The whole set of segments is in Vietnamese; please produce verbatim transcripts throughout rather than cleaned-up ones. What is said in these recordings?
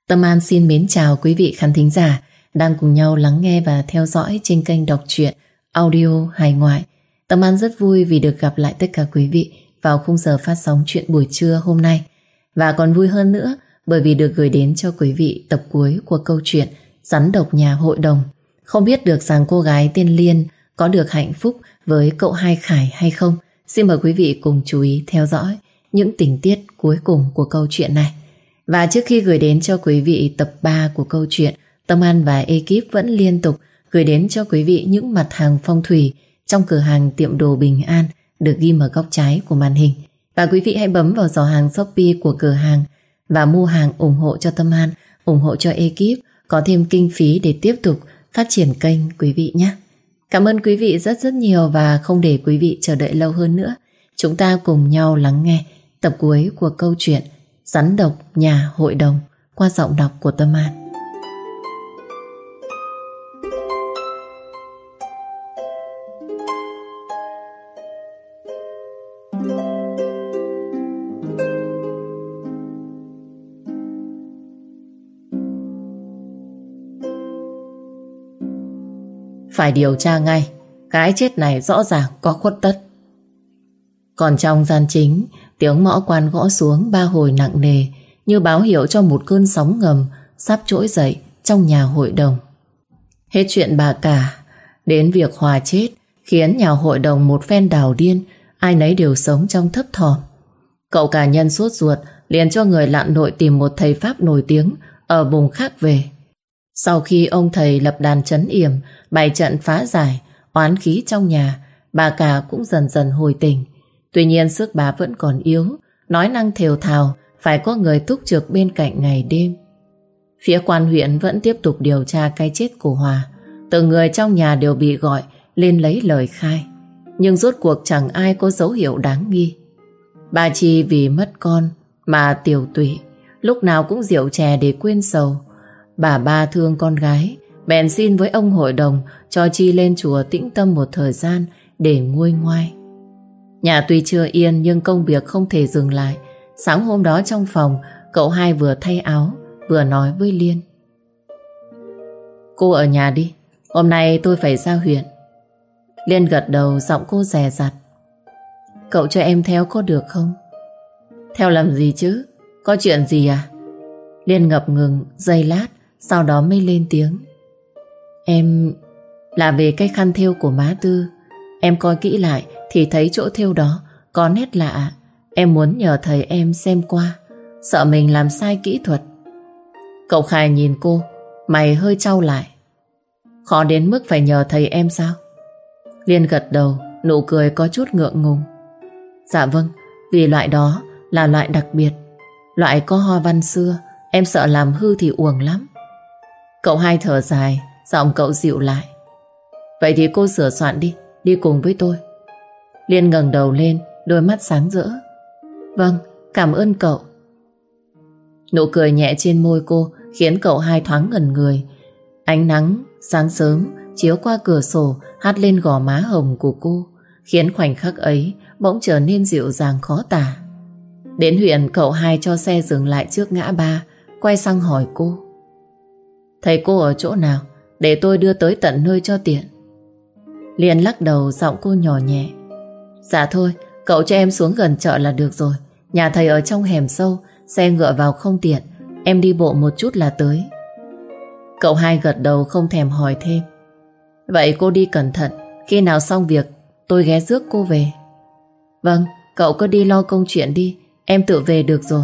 Tâm An xin mến chào quý vị khán thính giả đang cùng nhau lắng nghe và theo dõi trên kênh đọc truyện audio hài ngoại. Tâm An rất vui vì được gặp lại tất cả quý vị vào khung giờ phát sóng chuyện buổi trưa hôm nay. Và còn vui hơn nữa bởi vì được gửi đến cho quý vị tập cuối của câu chuyện Rắn độc nhà hội đồng. Không biết được rằng cô gái tên Liên có được hạnh phúc với cậu Hai Khải hay không? Xin mời quý vị cùng chú ý theo dõi những tình tiết cuối cùng của câu chuyện này. Và trước khi gửi đến cho quý vị tập ba của câu chuyện, Tâm An và ekip vẫn liên tục gửi đến cho quý vị những mặt hàng phong thủy trong cửa hàng tiệm đồ Bình An được ghi ở góc trái của màn hình. Và quý vị hãy bấm vào giỏ hàng Shopee của cửa hàng và mua hàng ủng hộ cho Tâm An, ủng hộ cho ekip có thêm kinh phí để tiếp tục phát triển kênh quý vị nhé. Cảm ơn quý vị rất rất nhiều và không để quý vị chờ đợi lâu hơn nữa. Chúng ta cùng nhau lắng nghe tập cuối của câu chuyện Rắn độc nhà hội đồng qua giọng đọc của Tâm An. Phải điều tra ngay, cái chết này rõ ràng có khuất tất. Còn trong gian chính, tiếng mõ quan gõ xuống ba hồi nặng nề như báo hiệu cho một cơn sóng ngầm sắp trỗi dậy trong nhà hội đồng. Hết chuyện bà cả, đến việc Hòa chết khiến nhà hội đồng một phen đảo điên, ai nấy đều sống trong thấp thỏm. Cậu cả nhân sốt ruột liền cho người lặn lội tìm một thầy Pháp nổi tiếng ở vùng khác về. Sau khi ông thầy lập đàn trấn yểm, bày trận phá giải oán khí trong nhà, bà cả cũng dần dần hồi tỉnh. Tuy nhiên sức bà vẫn còn yếu, nói năng thều thào, phải có người túc trực bên cạnh ngày đêm. Phía quan huyện vẫn tiếp tục điều tra cái chết của Hòa. Từng người trong nhà đều bị gọi lên lấy lời khai, nhưng rốt cuộc chẳng ai có dấu hiệu đáng nghi. Bà Chi vì mất con mà tiểu tụy, lúc nào cũng rượu chè để quên sầu. Bà ba thương con gái, bèn xin với ông hội đồng cho Chi lên chùa tĩnh tâm một thời gian để nguôi ngoai. Nhà tuy chưa yên nhưng công việc không thể dừng lại. Sáng hôm đó trong phòng, cậu Hai vừa thay áo vừa nói với Liên: "Cô ở nhà đi, hôm nay tôi phải ra huyện." Liên gật đầu, giọng cô dè dặt: "Cậu cho em theo có được không?" "Theo làm gì chứ? Có chuyện gì à?" Liên ngập ngừng giây lát, sau đó mới lên tiếng: "Em là về cái khăn thêu của má Tư. Em coi kỹ lại thì thấy chỗ thêu đó có nét lạ. Em muốn nhờ thầy em xem qua, sợ mình làm sai kỹ thuật." Cậu Khai nhìn cô, mày hơi chau lại: "Khó đến mức phải nhờ thầy em sao?" Liên gật đầu, nụ cười có chút ngượng ngùng: "Dạ vâng, vì loại đó là loại đặc biệt, loại có hoa văn xưa, em sợ làm hư thì uổng lắm." Cậu Hai thở dài, giọng cậu dịu lại: "Vậy thì cô sửa soạn đi, đi cùng với tôi." Liên ngẩng đầu lên, đôi mắt sáng rỡ: "Vâng, cảm ơn cậu." Nụ cười nhẹ trên môi cô khiến cậu Hai thoáng ngẩn người. Ánh nắng sáng sớm chiếu qua cửa sổ hắt lên gò má hồng của cô, khiến khoảnh khắc ấy bỗng trở nên dịu dàng khó tả. Đến huyện, cậu Hai cho xe dừng lại trước ngã ba, quay sang hỏi cô: "Thầy cô ở chỗ nào, để tôi đưa tới tận nơi cho tiện." Liên lắc đầu, giọng cô nhỏ nhẹ: "Dạ thôi, cậu cho em xuống gần chợ là được rồi. Nhà thầy ở trong hẻm sâu, xe ngựa vào không tiện, em đi bộ một chút là tới." Cậu Hai gật đầu không thèm hỏi thêm: "Vậy cô đi cẩn thận, khi nào xong việc tôi ghé rước cô về." "Vâng, cậu cứ đi lo công chuyện đi, em tự về được rồi."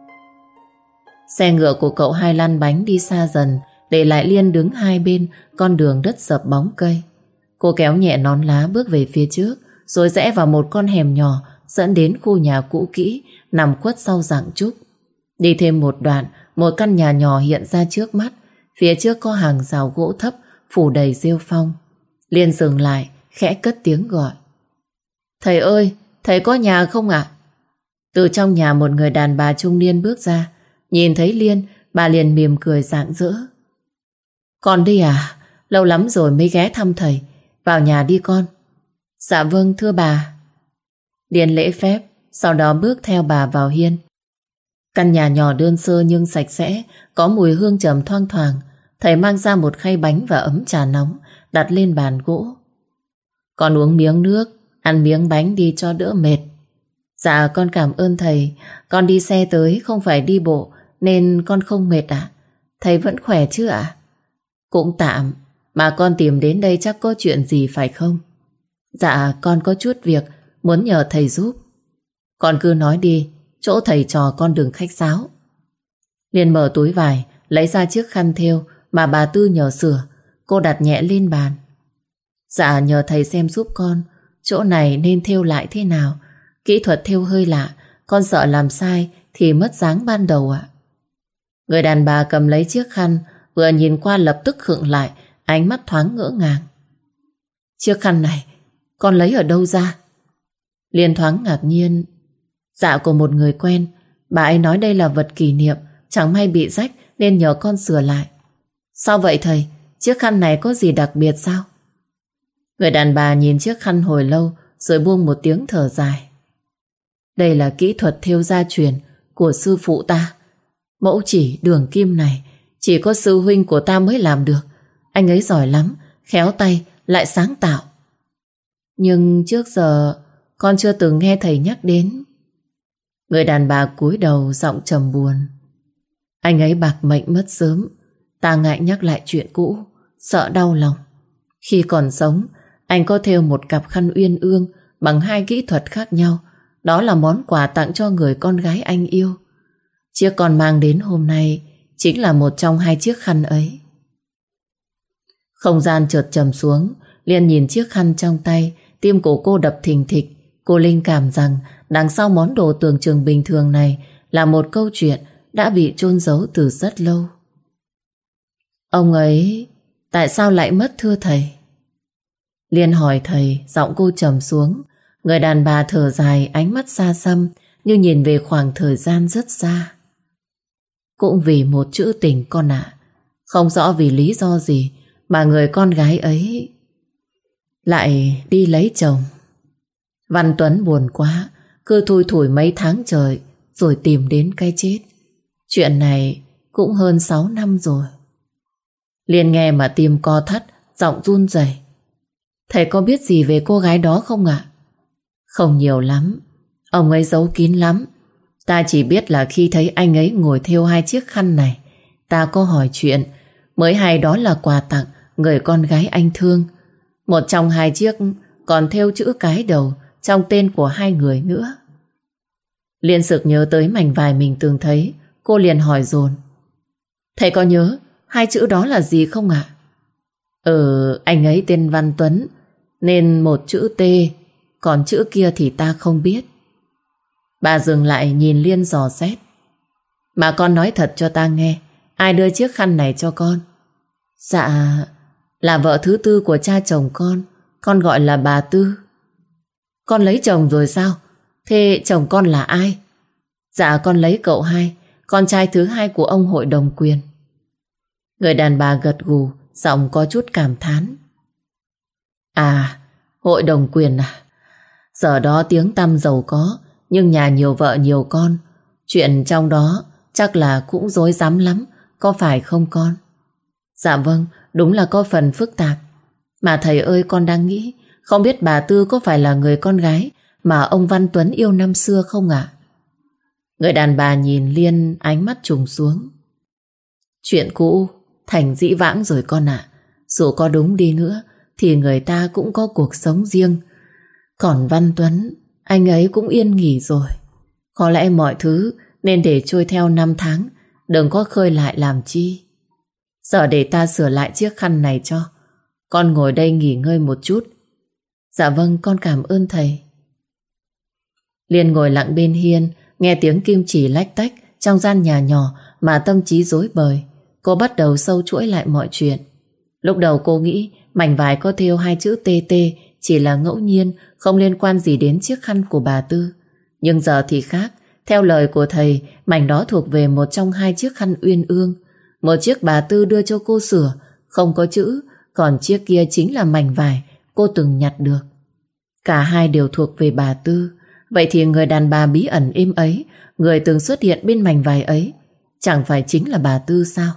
Xe ngựa của cậu Hai lăn bánh đi xa dần, để lại Liên đứng hai bên con đường đất sập bóng cây. Cô kéo nhẹ nón lá bước về phía trước, rồi rẽ vào một con hẻm nhỏ dẫn đến khu nhà cũ kỹ nằm khuất sau rặng trúc. Đi thêm một đoạn, một căn nhà nhỏ hiện ra trước mắt. Phía trước có hàng rào gỗ thấp phủ đầy rêu phong. Liên dừng lại, khẽ cất tiếng gọi: "Thầy ơi, thầy có nhà không ạ?" Từ trong nhà một người đàn bà trung niên bước ra. Nhìn thấy Liên, bà liền mỉm cười rạng rỡ: "Con đi à? Lâu lắm rồi mới ghé thăm thầy. Vào nhà đi con." "Dạ vâng thưa bà." Liên lễ phép, sau đó bước theo bà vào hiên. Căn nhà nhỏ đơn sơ nhưng sạch sẽ, có mùi hương trầm thoang thoảng. Thầy mang ra một khay bánh và ấm trà nóng, đặt lên bàn gỗ. Con uống miếng nước, ăn miếng bánh đi cho đỡ mệt. Dạ con cảm ơn thầy, con đi xe tới không phải đi bộ nên con không mệt ạ. Thầy vẫn khỏe chứ ạ? Cũng tạm, mà con tìm đến đây chắc có chuyện gì phải không? Dạ con có chút việc muốn nhờ thầy giúp. Con cứ nói đi, chỗ thầy trò con đừng khách sáo. Liên mở túi vải, lấy ra chiếc khăn thêu mà bà Tư nhờ sửa. Cô đặt nhẹ lên bàn. Dạ nhờ thầy xem giúp con, chỗ này nên thêu lại thế nào. Kỹ thuật thêu hơi lạ, con sợ làm sai thì mất dáng ban đầu ạ. Người đàn bà cầm lấy chiếc khăn, vừa nhìn qua lập tức khựng lại, ánh mắt thoáng ngỡ ngàng. Chiếc khăn này con lấy ở đâu ra? Liên thoáng ngạc nhiên. Dạ của một người quen, bà ấy nói đây là vật kỷ niệm, chẳng may bị rách nên nhờ con sửa lại. Sao vậy thầy? Chiếc khăn này có gì đặc biệt sao? Người đàn bà nhìn chiếc khăn hồi lâu rồi buông một tiếng thở dài. Đây là kỹ thuật thêu gia truyền của sư phụ ta. Mẫu chỉ đường kim này chỉ có sư huynh của ta mới làm được. Anh ấy giỏi lắm, khéo tay, lại sáng tạo. Nhưng trước giờ con chưa từng nghe thầy nhắc đến. Người đàn bà cúi đầu giọng trầm buồn. Anh ấy bạc mệnh mất sớm, ta ngại nhắc lại chuyện cũ, sợ đau lòng. Khi còn sống, anh có thêu một cặp khăn uyên ương bằng hai kỹ thuật khác nhau. Đó là món quà tặng cho người con gái anh yêu. Chiếc con mang đến hôm nay chính là một trong hai chiếc khăn ấy. Không gian chợt trầm xuống. Liên nhìn chiếc khăn trong tay, tim của cô đập thình thịch. Cô linh cảm rằng đằng sau món đồ tưởng chừng bình thường này là một câu chuyện đã bị chôn giấu từ rất lâu. Ông ấy tại sao lại mất thưa thầy? Liên hỏi thầy, giọng cô trầm xuống. Người đàn bà thở dài, ánh mắt xa xăm như nhìn về khoảng thời gian rất xa. Cũng vì một chữ tình con ạ. Không rõ vì lý do gì mà người con gái ấy lại đi lấy chồng. Văn Tuấn buồn quá, cứ thui thủi mấy tháng trời rồi tìm đến cái chết. Chuyện này cũng hơn sáu năm rồi. Liên nghe mà tim co thắt, giọng run rẩy. Thầy có biết gì về cô gái đó không ạ? Không nhiều lắm. Ông ấy giấu kín lắm. Ta chỉ biết là khi thấy anh ấy ngồi thêu hai chiếc khăn này, ta có hỏi chuyện, mới hay đó là quà tặng người con gái anh thương. Một trong hai chiếc còn thêu chữ cái đầu trong tên của hai người nữa. Liên sực nhớ tới mảnh vải mình từng thấy. Cô liền hỏi dồn. Thầy có nhớ hai chữ đó là gì không ạ? Ừ, anh ấy tên Văn Tuấn nên một chữ T, còn chữ kia thì ta không biết. Bà dừng lại nhìn Liên dò xét. Mà con nói thật cho ta nghe, ai đưa chiếc khăn này cho con? Dạ, là vợ thứ tư của cha chồng con. Con gọi là bà Tư. Con lấy chồng rồi sao? Thế chồng con là ai? Dạ con lấy cậu hai, con trai thứ hai của ông hội đồng quyền. Người đàn bà gật gù, giọng có chút cảm thán. À, hội đồng quyền à? Giờ đó tiếng tăm giàu có, nhưng nhà nhiều vợ nhiều con. Chuyện trong đó chắc là cũng rối rắm lắm, có phải không con? Dạ vâng, đúng là có phần phức tạp. Mà thầy ơi, con đang nghĩ, không biết bà Tư có phải là người con gái mà ông Văn Tuấn yêu năm xưa không ạ? Người đàn bà nhìn Liên, ánh mắt trùng xuống. Chuyện cũ thành dĩ vãng rồi con ạ. Dù có đúng đi nữa thì người ta cũng có cuộc sống riêng. Còn Văn Tuấn, anh ấy cũng yên nghỉ rồi. Có lẽ mọi thứ nên để trôi theo năm tháng, đừng có khơi lại làm chi. Giờ để ta sửa lại chiếc khăn này cho. Con ngồi đây nghỉ ngơi một chút. Dạ vâng, con cảm ơn thầy. Liên ngồi lặng bên hiên, nghe tiếng kim chỉ lách tách trong gian nhà nhỏ mà tâm trí rối bời. Cô bắt đầu sâu chuỗi lại mọi chuyện. Lúc đầu cô nghĩ mảnh vải có thêu hai chữ tê tê chỉ là ngẫu nhiên, không liên quan gì đến chiếc khăn của bà Tư. Nhưng giờ thì khác. Theo lời của thầy, mảnh đó thuộc về một trong hai chiếc khăn uyên ương. Một chiếc bà Tư đưa cho cô sửa, không có chữ, còn chiếc kia chính là mảnh vải cô từng nhặt được. Cả hai đều thuộc về bà Tư. Vậy thì người đàn bà bí ẩn im ấy, người từng xuất hiện bên mảnh vải ấy, chẳng phải chính là bà Tư sao?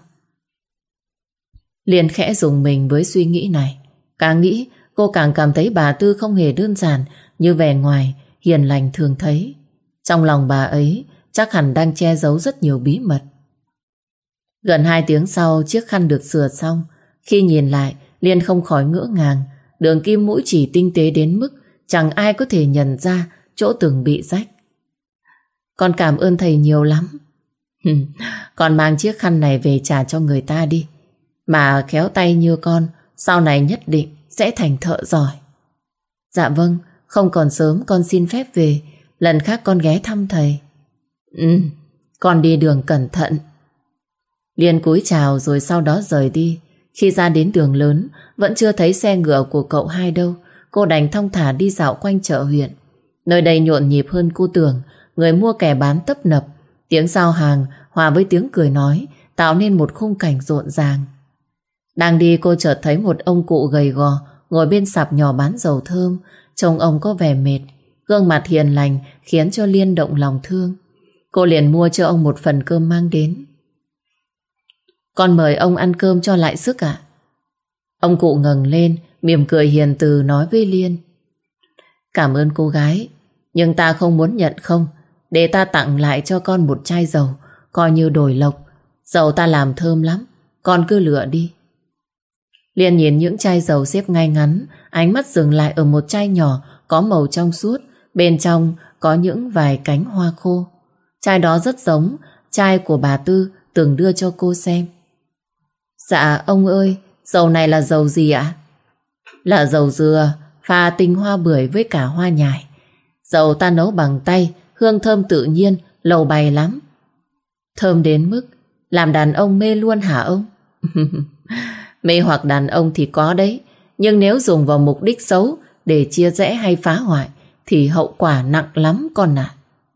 Liên khẽ rùng mình với suy nghĩ này. Càng nghĩ, cô càng cảm thấy bà Tư không hề đơn giản như vẻ ngoài hiền lành thường thấy. Trong lòng bà ấy chắc hẳn đang che giấu rất nhiều bí mật. Gần hai tiếng sau, chiếc khăn được sửa xong. Khi nhìn lại, Liên không khỏi ngỡ ngàng. Đường kim mũi chỉ tinh tế đến mức chẳng ai có thể nhận ra chỗ từng bị rách. Con cảm ơn thầy nhiều lắm. Con mang chiếc khăn này về trả cho người ta đi. Mà khéo tay như con, sau này nhất định sẽ thành thợ giỏi. Dạ vâng, không còn sớm, con xin phép về. Lần khác con ghé thăm thầy. Ừ, con đi đường cẩn thận. Liên cúi chào rồi sau đó rời đi. Khi ra đến đường lớn, vẫn chưa thấy xe ngựa của cậu hai đâu. Cô đành thong thả đi dạo quanh chợ huyện. Nơi đây nhộn nhịp hơn cô tưởng. Người mua kẻ bán tấp nập. Tiếng giao hàng hòa với tiếng cười nói tạo nên một khung cảnh rộn ràng. Đang đi cô chợt thấy một ông cụ gầy gò ngồi bên sạp nhỏ bán dầu thơm. Trông ông có vẻ mệt, gương mặt hiền lành khiến cho Liên động lòng thương. Cô liền mua cho ông một phần cơm mang đến. Con mời ông ăn cơm cho lại sức ạ. Ông cụ ngẩng lên, mỉm cười hiền từ nói với Liên. Cảm ơn cô gái, nhưng ta không muốn nhận không. Để ta tặng lại cho con một chai dầu, coi như đổi lộc. Dầu ta làm thơm lắm, con cứ lựa đi. Liên nhìn những chai dầu xếp ngay ngắn, ánh mắt dừng lại ở một chai nhỏ có màu trong suốt, bên trong có những vài cánh hoa khô. Chai đó rất giống chai của bà Tư từng đưa cho cô xem. Dạ ông ơi, dầu này là dầu gì ạ? Là dầu dừa, pha tinh hoa bưởi với cả hoa nhài. Dầu ta nấu bằng tay, hương thơm tự nhiên, lầu bày lắm. Thơm đến mức làm đàn ông mê luôn hả ông? Mê hoặc đàn ông thì có đấy, nhưng nếu dùng vào mục đích xấu để chia rẽ hay phá hoại thì hậu quả nặng lắm con ạ.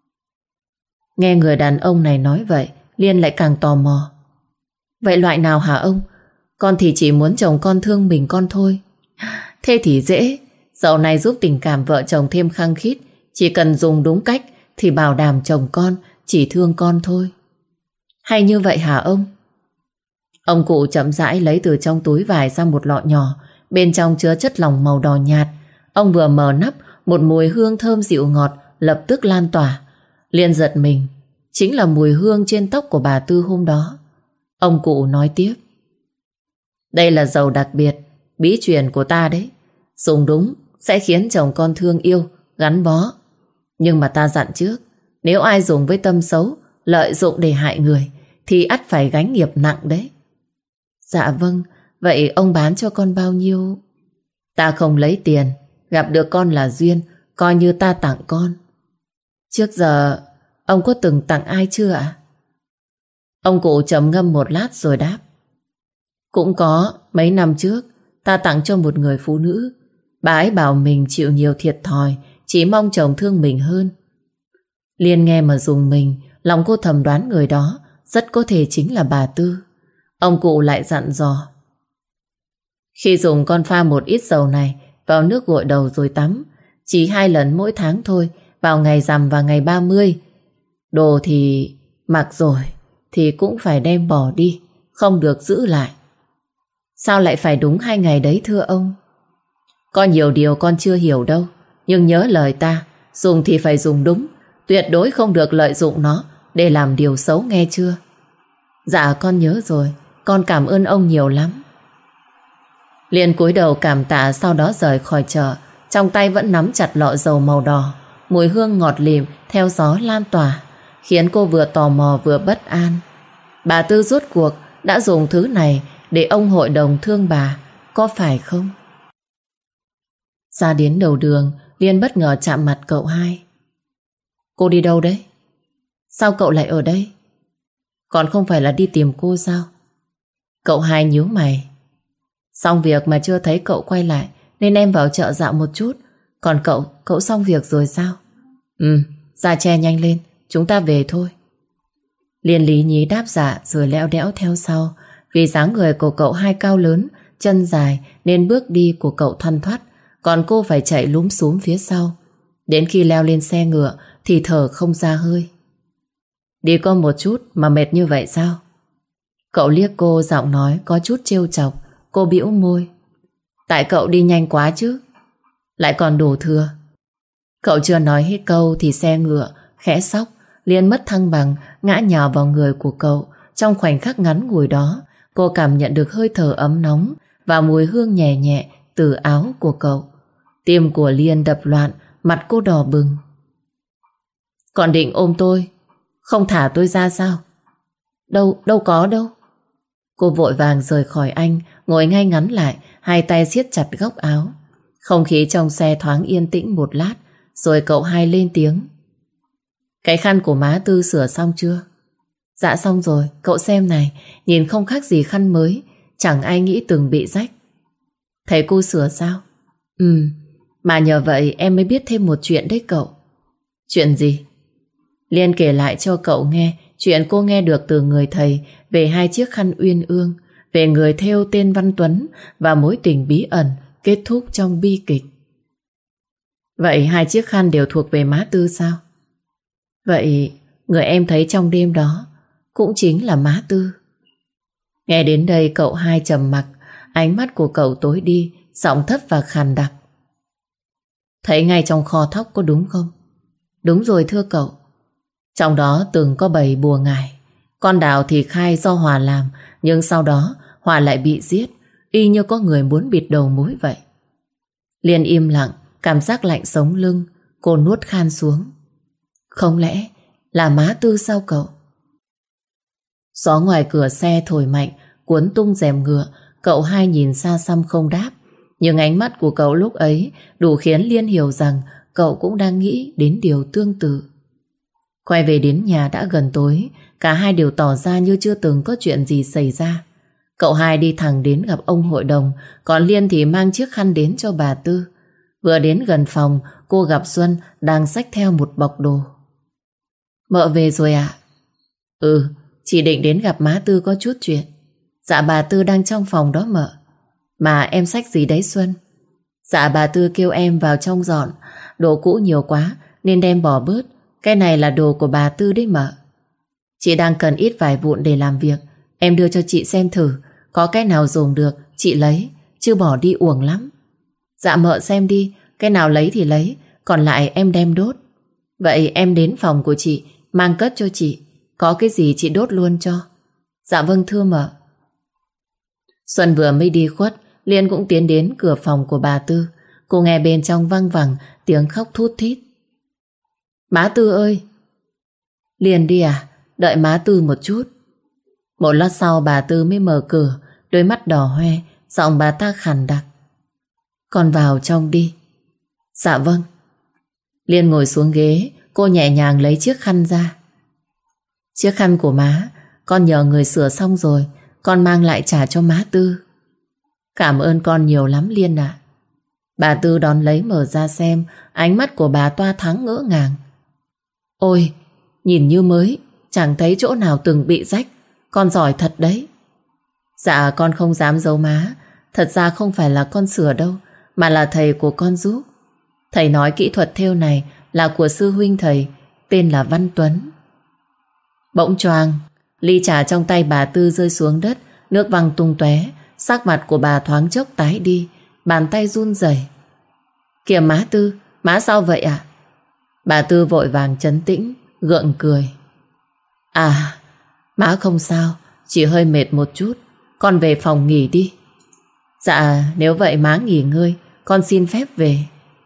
Nghe người đàn ông này nói vậy, Liên lại càng tò mò. Vậy loại nào hả ông? Con thì chỉ muốn chồng con thương mình con thôi. Thế thì dễ, dầu này giúp tình cảm vợ chồng thêm khăng khít. Chỉ cần dùng đúng cách thì bảo đảm chồng con chỉ thương con thôi. Hay như vậy hả ông? Ông cụ chậm rãi lấy từ trong túi vải ra một lọ nhỏ, bên trong chứa chất lỏng màu đỏ nhạt. Ông vừa mở nắp, một mùi hương thơm dịu ngọt lập tức lan tỏa. Liên giật mình, chính là mùi hương trên tóc của bà Tư hôm đó. Ông cụ nói tiếp. Đây là dầu đặc biệt, bí truyền của ta đấy. Dùng đúng sẽ khiến chồng con thương yêu, gắn bó. Nhưng mà ta dặn trước, nếu ai dùng với tâm xấu, lợi dụng để hại người, thì ắt phải gánh nghiệp nặng đấy. Dạ vâng, vậy ông bán cho con bao nhiêu? Ta không lấy tiền, gặp được con là duyên, coi như ta tặng con. Trước giờ, ông có từng tặng ai chưa ạ? Ông cụ trầm ngâm một lát rồi đáp. Cũng có, mấy năm trước, ta tặng cho một người phụ nữ. Bà ấy bảo mình chịu nhiều thiệt thòi, chỉ mong chồng thương mình hơn. Liên nghe mà rùng mình, lòng cô thầm đoán người đó rất có thể chính là bà Tư. Ông cụ lại dặn dò. Khi dùng con pha một ít dầu này vào nước gội đầu rồi tắm. Chỉ hai lần mỗi tháng thôi, vào ngày rằm và ngày ba mươi. Đồ thì mặc rồi thì cũng phải đem bỏ đi, không được giữ lại. Sao lại phải đúng hai ngày đấy thưa ông? Có nhiều điều con chưa hiểu đâu, nhưng nhớ lời ta, dùng thì phải dùng đúng, tuyệt đối không được lợi dụng nó để làm điều xấu nghe chưa? Dạ con nhớ rồi, con cảm ơn ông nhiều lắm. Liên cúi đầu cảm tạ, sau đó rời khỏi chợ, trong tay vẫn nắm chặt lọ dầu màu đỏ. Mùi hương ngọt lịm theo gió lan tỏa, khiến cô vừa tò mò vừa bất an. Bà Tư rốt cuộc đã dùng thứ này để ông hội đồng thương bà, có phải không? Ra đến đầu đường, Liên bất ngờ chạm mặt cậu hai. Cô đi đâu đấy? Sao cậu lại ở đây? Còn không phải là đi tìm cô sao? Cậu hai nhíu mày. Xong việc mà chưa thấy cậu quay lại, nên em vào chợ dạo một chút. Còn cậu, cậu xong việc rồi sao? Ừ, ra che nhanh lên, chúng ta về thôi. Liên lý nhí đáp dạ rồi lẽo đẽo theo sau. Vì dáng người của cậu hai cao lớn, chân dài nên bước đi của cậu thoăn thoắt, còn cô phải chạy lúm xúm phía sau. Đến khi leo lên xe ngựa thì thở không ra hơi. Đi có một chút mà mệt như vậy sao? Cậu liếc cô, giọng nói có chút trêu chọc. Cô bĩu môi. Tại cậu đi nhanh quá chứ. Lại còn đổ thừa. Cậu chưa nói hết câu thì xe ngựa khẽ sóc, liền mất thăng bằng, ngã nhào vào người của cậu. Trong khoảnh khắc ngắn ngủi đó, cô cảm nhận được hơi thở ấm nóng và mùi hương nhẹ nhẹ từ áo của cậu. Tim của Liên đập loạn, mặt cô đỏ bừng. Còn định ôm tôi, không thả tôi ra sao? Đâu, đâu có đâu. Cô vội vàng rời khỏi anh, ngồi ngay ngắn lại, hai tay siết chặt góc áo. Không khí trong xe thoáng yên tĩnh một lát, rồi cậu hai lên tiếng. Cái khăn của má Tư sửa xong chưa? Dạ xong rồi, cậu xem này, nhìn không khác gì khăn mới, chẳng ai nghĩ từng bị rách. Thấy cô sửa sao? Ừ, mà nhờ vậy em mới biết thêm một chuyện đấy cậu. Chuyện gì? Liên kể lại cho cậu nghe chuyện cô nghe được từ người thầy về hai chiếc khăn uyên ương, về người thêu tên Văn Tuấn và mối tình bí ẩn kết thúc trong bi kịch. Vậy hai chiếc khăn đều thuộc về má Tư sao? Vậy người em thấy trong đêm đó cũng chính là má Tư. Nghe đến đây cậu hai trầm mặc, ánh mắt của cậu tối đi, giọng thấp và khàn đặc. Thấy ngay trong kho thóc có đúng không? Đúng rồi thưa cậu. Trong đó từng có bầy bùa ngải. Con Đào thì khai do Hòa làm, nhưng sau đó Hòa lại bị giết, y như có người muốn bịt đầu mối vậy. Liên im lặng, cảm giác lạnh sống lưng. Cô nuốt khan xuống. Không lẽ là má Tư sao cậu? Gió ngoài cửa xe thổi mạnh, cuốn tung rèm ngựa. Cậu hai nhìn xa xăm không đáp, nhưng ánh mắt của cậu lúc ấy đủ khiến Liên hiểu rằng cậu cũng đang nghĩ đến điều tương tự. Quay về đến nhà đã gần tối, cả hai đều tỏ ra như chưa từng có chuyện gì xảy ra. Cậu hai đi thẳng đến gặp ông hội đồng, còn Liên thì mang chiếc khăn đến cho bà Tư. Vừa đến gần phòng, cô gặp Xuân đang xách theo một bọc đồ. Mợ về rồi ạ? Ừ, chỉ định đến gặp má Tư có chút chuyện. Dạ bà Tư đang trong phòng đó mợ. Mà em xách gì đấy Xuân? Dạ bà Tư kêu em vào trong dọn, đồ cũ nhiều quá nên đem bỏ bớt. Cái này là đồ của bà Tư đấy mợ. Chị đang cần ít vải vụn để làm việc, em đưa cho chị xem thử. Có cái nào dùng được chị lấy, chứ bỏ đi uổng lắm. Dạ mợ xem đi, cái nào lấy thì lấy, còn lại em đem đốt. Vậy em đến phòng của chị, mang cất cho chị. Có cái gì chị đốt luôn cho. Dạ vâng thưa mợ. Xuân vừa mới đi khuất, Liên cũng tiến đến cửa phòng của bà Tư. Cô nghe bên trong văng vẳng tiếng khóc thút thít. Má Tư ơi! Liên đi à? Đợi má Tư một chút. Một lát sau bà Tư mới mở cửa, đôi mắt đỏ hoe, giọng bà ta khàn đặc. Con vào trong đi. Dạ vâng. Liên ngồi xuống ghế, cô nhẹ nhàng lấy chiếc khăn ra. Chiếc khăn của má, con nhờ người sửa xong rồi, con mang lại trả cho má Tư. Cảm ơn con nhiều lắm Liên ạ. Bà Tư đón lấy mở ra xem, ánh mắt của bà toa thắng ngỡ ngàng. Ôi, nhìn như mới, chẳng thấy chỗ nào từng bị rách. Con giỏi thật đấy. Dạ con không dám giấu má. Thật ra không phải là con sửa đâu, mà là thầy của con giúp. Thầy nói kỹ thuật thêu này là của sư huynh thầy, tên là Văn Tuấn. Bỗng choàng, ly trà trong tay bà Tư rơi xuống đất, nước văng tung tóe, sắc mặt của bà thoáng chốc tái đi, bàn tay run rẩy. Kìa má Tư, má sao vậy ạ? Bà Tư vội vàng trấn tĩnh, gượng cười. À, má không sao, chỉ hơi mệt một chút, con về phòng nghỉ đi. Dạ, nếu vậy má nghỉ ngơi, con xin phép về.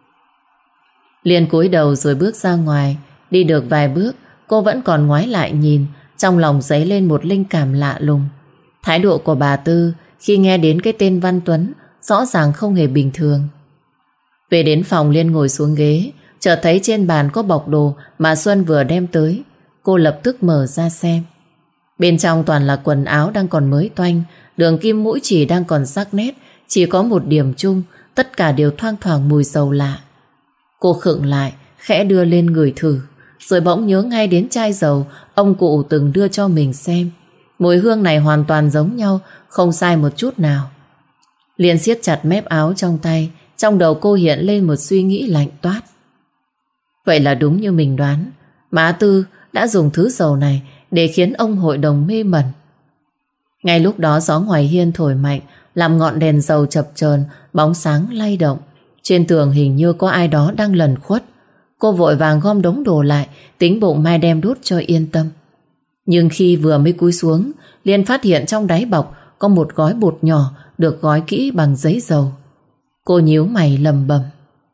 Liên cúi đầu rồi bước ra ngoài. Đi được vài bước, cô vẫn còn ngoái lại nhìn, trong lòng dấy lên một linh cảm lạ lùng. Thái độ của bà Tư khi nghe đến cái tên Văn Tuấn rõ ràng không hề bình thường. Về đến phòng, Liên ngồi xuống ghế, chợt thấy trên bàn có bọc đồ mà Xuân vừa đem tới. Cô lập tức mở ra xem. Bên trong toàn là quần áo đang còn mới toanh, đường kim mũi chỉ đang còn sắc nét, chỉ có một điểm chung, tất cả đều thoang thoảng mùi dầu lạ. Cô khựng lại, khẽ đưa lên ngửi thử, rồi bỗng nhớ ngay đến chai dầu ông cụ từng đưa cho mình xem. Mùi hương này hoàn toàn giống nhau, không sai một chút nào. Liên siết chặt mép áo trong tay, trong đầu cô hiện lên một suy nghĩ lạnh toát. Vậy là đúng như mình đoán, má Tư đã dùng thứ dầu này để khiến ông hội đồng mê mẩn. Ngay lúc đó gió ngoài hiên thổi mạnh, làm ngọn đèn dầu chập chờn, bóng sáng lay động. Trên tường hình như có ai đó đang lẩn khuất. Cô vội vàng gom đống đồ lại, tính bụng mai đem đốt cho yên tâm. Nhưng khi vừa mới cúi xuống, liền phát hiện trong đáy bọc có một gói bột nhỏ được gói kỹ bằng giấy dầu. Cô nhíu mày lầm bầm.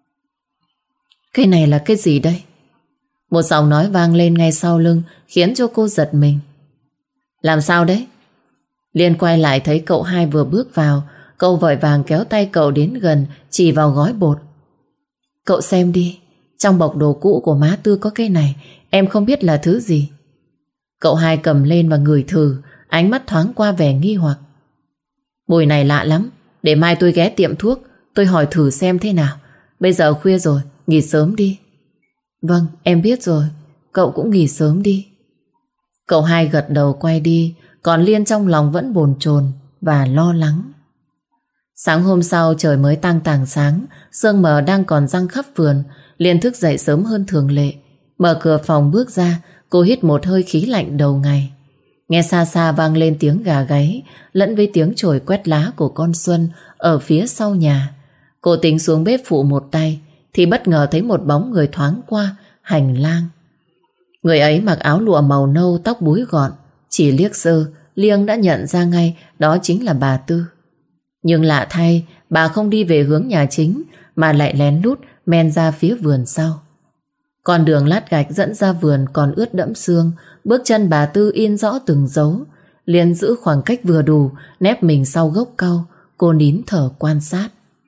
Cái này là cái gì đây? Một giọng nói vang lên ngay sau lưng khiến cho cô giật mình. Làm sao đấy? Liên quay lại thấy cậu hai vừa bước vào. Cậu vội vàng kéo tay cậu đến gần, chỉ vào gói bột. Cậu xem đi, trong bọc đồ cũ của má Tư có cái này, em không biết là thứ gì. Cậu hai cầm lên và ngửi thử, ánh mắt thoáng qua vẻ nghi hoặc. Mùi này lạ lắm, để mai tôi ghé tiệm thuốc, tôi hỏi thử xem thế nào. Bây giờ khuya rồi, nghỉ sớm đi. Vâng, em biết rồi, cậu cũng nghỉ sớm đi. Cậu hai gật đầu quay đi, còn Liên trong lòng vẫn bồn chồn và lo lắng. Sáng hôm sau trời mới tang tàng sáng, sương mờ đang còn giăng khắp vườn. Liên thức dậy sớm hơn thường lệ, mở cửa phòng bước ra. Cô hít một hơi khí lạnh đầu ngày. Nghe xa xa vang lên tiếng gà gáy lẫn với tiếng chổi quét lá của con Xuân ở phía sau nhà. Cô tính xuống bếp phụ một tay thì bất ngờ thấy một bóng người thoáng qua hành lang. Người ấy mặc áo lụa màu nâu, tóc búi gọn. Chỉ liếc sơ, Liêng đã nhận ra ngay đó chính là bà Tư. Nhưng lạ thay, bà không đi về hướng nhà chính mà lại lén lút men ra phía vườn sau. Con đường lát gạch dẫn ra vườn còn ướt đẫm sương, bước chân bà Tư in rõ từng dấu. Liên giữ khoảng cách vừa đủ, nép mình sau gốc cau, cô nín thở quan sát.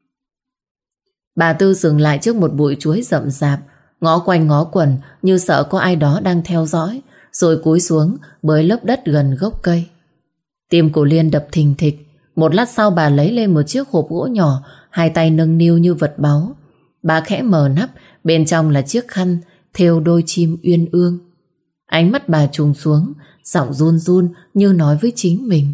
Bà Tư dừng lại trước một bụi chuối rậm rạp, ngó quanh ngó quẩn như sợ có ai đó đang theo dõi, rồi cúi xuống bới lớp đất gần gốc cây. Tim của Liên đập thình thịch. Một lát sau bà lấy lên một chiếc hộp gỗ nhỏ, hai tay nâng niu như vật báu. Bà khẽ mở nắp, bên trong là chiếc khăn thêu đôi chim uyên ương. Ánh mắt bà trùng xuống, giọng run run như nói với chính mình.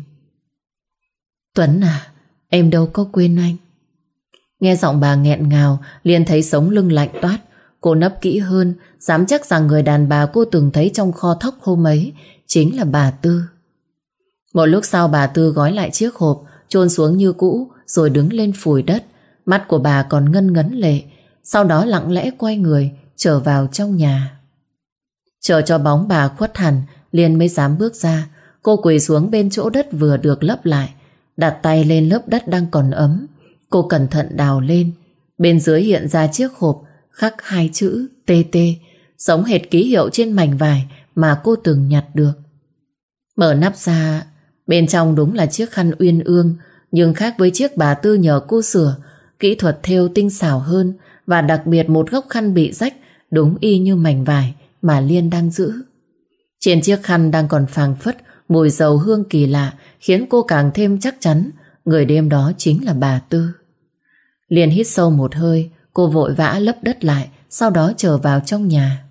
Tuấn à, em đâu có quên anh. Nghe giọng bà nghẹn ngào, Liên thấy sống lưng lạnh toát. Cô nấp kỹ hơn, dám chắc rằng người đàn bà cô từng thấy trong kho thóc hôm ấy chính là bà Tư. Một lúc sau bà Tư gói lại chiếc hộp, chôn xuống như cũ, rồi đứng lên phủi đất. Mắt của bà còn ngân ngấn lệ. Sau đó lặng lẽ quay người trở vào trong nhà. Chờ cho bóng bà khuất hẳn, Liên mới dám bước ra. Cô quỳ xuống bên chỗ đất vừa được lấp lại, đặt tay lên lớp đất đang còn ấm. Cô cẩn thận đào lên. Bên dưới hiện ra chiếc hộp khắc hai chữ tê tê, giống hệt ký hiệu trên mảnh vải mà cô từng nhặt được. Mở nắp ra, bên trong đúng là chiếc khăn uyên ương, nhưng khác với chiếc bà Tư nhờ cô sửa, kỹ thuật thêu tinh xảo hơn, và đặc biệt một góc khăn bị rách đúng y như mảnh vải mà Liên đang giữ. Trên chiếc khăn đang còn phảng phất mùi dầu hương kỳ lạ, khiến cô càng thêm chắc chắn người đêm đó chính là bà Tư. Liên hít sâu một hơi, cô vội vã lấp đất lại, sau đó trở vào trong nhà.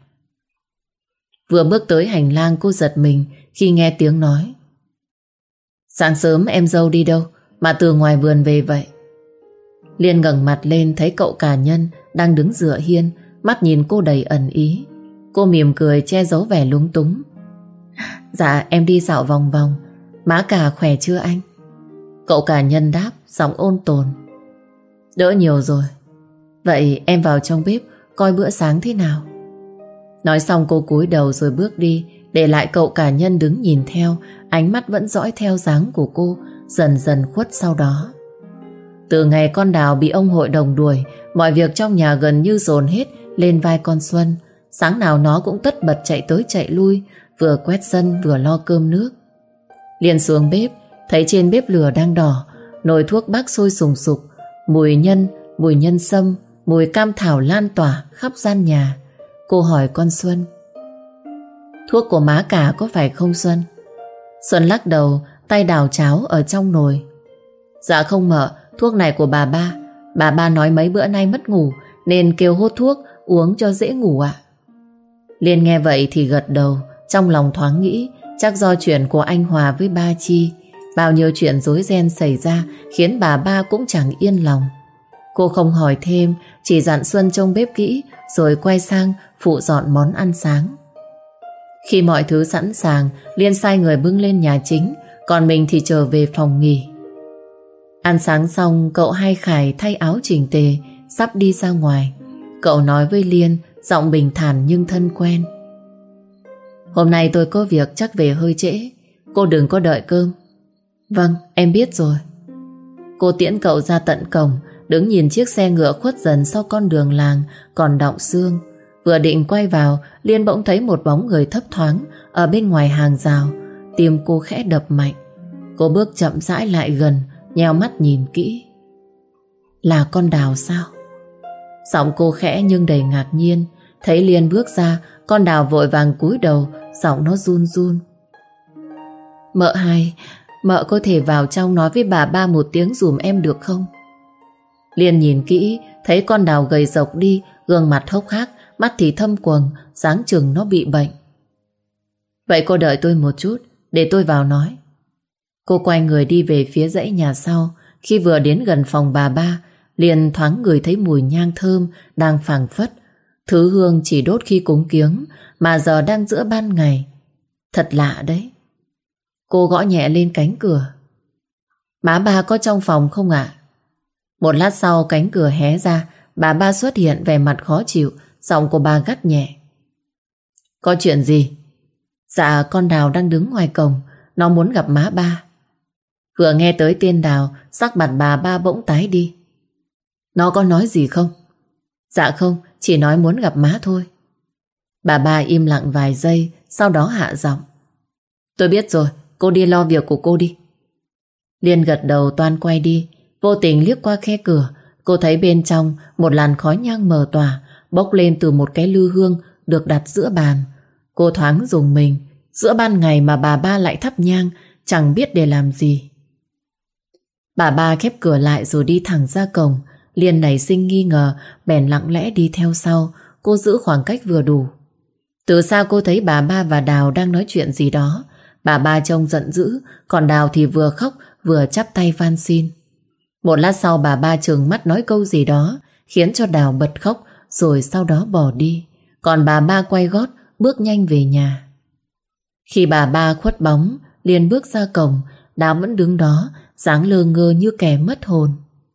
Vừa bước tới hành lang, cô giật mình khi nghe tiếng nói. Sáng sớm em dâu đi đâu mà từ ngoài vườn về vậy? Liên ngẩng mặt lên thấy cậu cả Nhân đang đứng dựa hiên, mắt nhìn cô đầy ẩn ý. Cô mỉm cười che giấu vẻ lúng túng. Dạ em đi dạo vòng vòng. Má cả khỏe chưa anh? Cậu cả Nhân đáp giọng ôn tồn. Đỡ nhiều rồi. Vậy em vào trong bếp coi bữa sáng thế nào. Nói xong cô cúi đầu rồi bước đi, để lại cậu cả Nhân đứng nhìn theo, ánh mắt vẫn dõi theo dáng của cô, dần dần khuất sau đó. Từ ngày con Đào bị ông hội đồng đuổi, mọi việc trong nhà gần như dồn hết lên vai con Xuân. Sáng nào nó cũng tất bật chạy tới chạy lui, vừa quét sân vừa lo cơm nước. Liền xuống bếp, thấy trên bếp lửa đang đỏ, nồi thuốc bắc sôi sùng sục, mùi nhân, mùi nhân sâm, mùi cam thảo lan tỏa khắp gian nhà. Cô hỏi con Xuân. Thuốc của má cả có phải không Xuân? Xuân lắc đầu, tay đảo cháo ở trong nồi. Dạ không mợ, thuốc này của bà ba. Bà ba nói mấy bữa nay mất ngủ nên kêu hốt thuốc uống cho dễ ngủ ạ. Liên nghe vậy thì gật đầu, trong lòng thoáng nghĩ chắc do chuyện của anh Hòa với ba Chi. Bao nhiêu chuyện rối ren xảy ra khiến bà ba cũng chẳng yên lòng. Cô không hỏi thêm, chỉ dặn Xuân trông bếp kỹ rồi quay sang phụ dọn món ăn sáng. Khi mọi thứ sẵn sàng, Liên sai người bưng lên nhà chính, còn mình thì trở về phòng nghỉ. Ăn sáng xong, cậu Hai Khải thay áo chỉnh tề, sắp đi ra ngoài. Cậu nói với Liên, giọng bình thản nhưng thân quen. Hôm nay tôi có việc chắc về hơi trễ, cô đừng có đợi cơm. Vâng, em biết rồi. Cô tiễn cậu ra tận cổng, đứng nhìn chiếc xe ngựa khuất dần sau con đường làng còn đọng sương. Vừa định quay vào, Liên bỗng thấy một bóng người thấp thoáng ở bên ngoài hàng rào. Tim cô khẽ đập mạnh. Cô bước chậm rãi lại gần, nheo mắt nhìn kỹ. Là con Đào sao? Giọng cô khẽ nhưng đầy ngạc nhiên. Thấy Liên bước ra, con Đào vội vàng cúi đầu, giọng nó run run. Mợ Hai, mợ có thể vào trong nói với bà ba một tiếng dùm em được không? Liên nhìn kỹ, thấy con Đào gầy rộc đi, gương mặt hốc hác, mắt thì thâm quầng, dáng chừng nó bị bệnh. Vậy cô đợi tôi một chút, để tôi vào nói. Cô quay người đi về phía dãy nhà sau. Khi vừa đến gần phòng bà ba, liền thoáng ngửi thấy mùi nhang thơm đang phảng phất. Thứ hương chỉ đốt khi cúng kiếng, mà giờ đang giữa ban ngày. Thật lạ đấy. Cô gõ nhẹ lên cánh cửa. Bà ba có trong phòng không ạ? Một lát sau cánh cửa hé ra, bà ba xuất hiện vẻ mặt khó chịu, giọng của bà gắt nhẹ. Có chuyện gì? Dạ con Đào đang đứng ngoài cổng, nó muốn gặp má ba. Vừa nghe tới tên Đào, sắc mặt bà ba bỗng tái đi. Nó có nói gì không? Dạ không, chỉ nói muốn gặp má thôi. Bà ba im lặng vài giây, sau đó hạ giọng. Tôi biết rồi, cô đi lo việc của cô đi. Liên gật đầu toan quay đi, vô tình liếc qua khe cửa. Cô thấy bên trong một làn khói nhang mờ tỏa, bốc lên từ một cái lư hương được đặt giữa bàn. Cô thoáng rùng mình, giữa ban ngày mà bà ba lại thắp nhang, chẳng biết để làm gì. Bà ba khép cửa lại rồi đi thẳng ra cổng. Liên nảy sinh nghi ngờ, bèn lặng lẽ đi theo sau. Cô giữ khoảng cách vừa đủ. Từ xa cô thấy bà ba và Đào đang nói chuyện gì đó. Bà ba trông giận dữ, còn Đào thì vừa khóc vừa chắp tay van xin. Một lát sau bà ba trừng mắt nói câu gì đó, khiến cho Đào bật khóc, rồi sau đó bỏ đi. Còn bà ba quay gót bước nhanh về nhà. Khi bà ba khuất bóng, Liên bước ra cổng. Đào vẫn đứng đó, dáng lơ ngơ như kẻ mất hồn.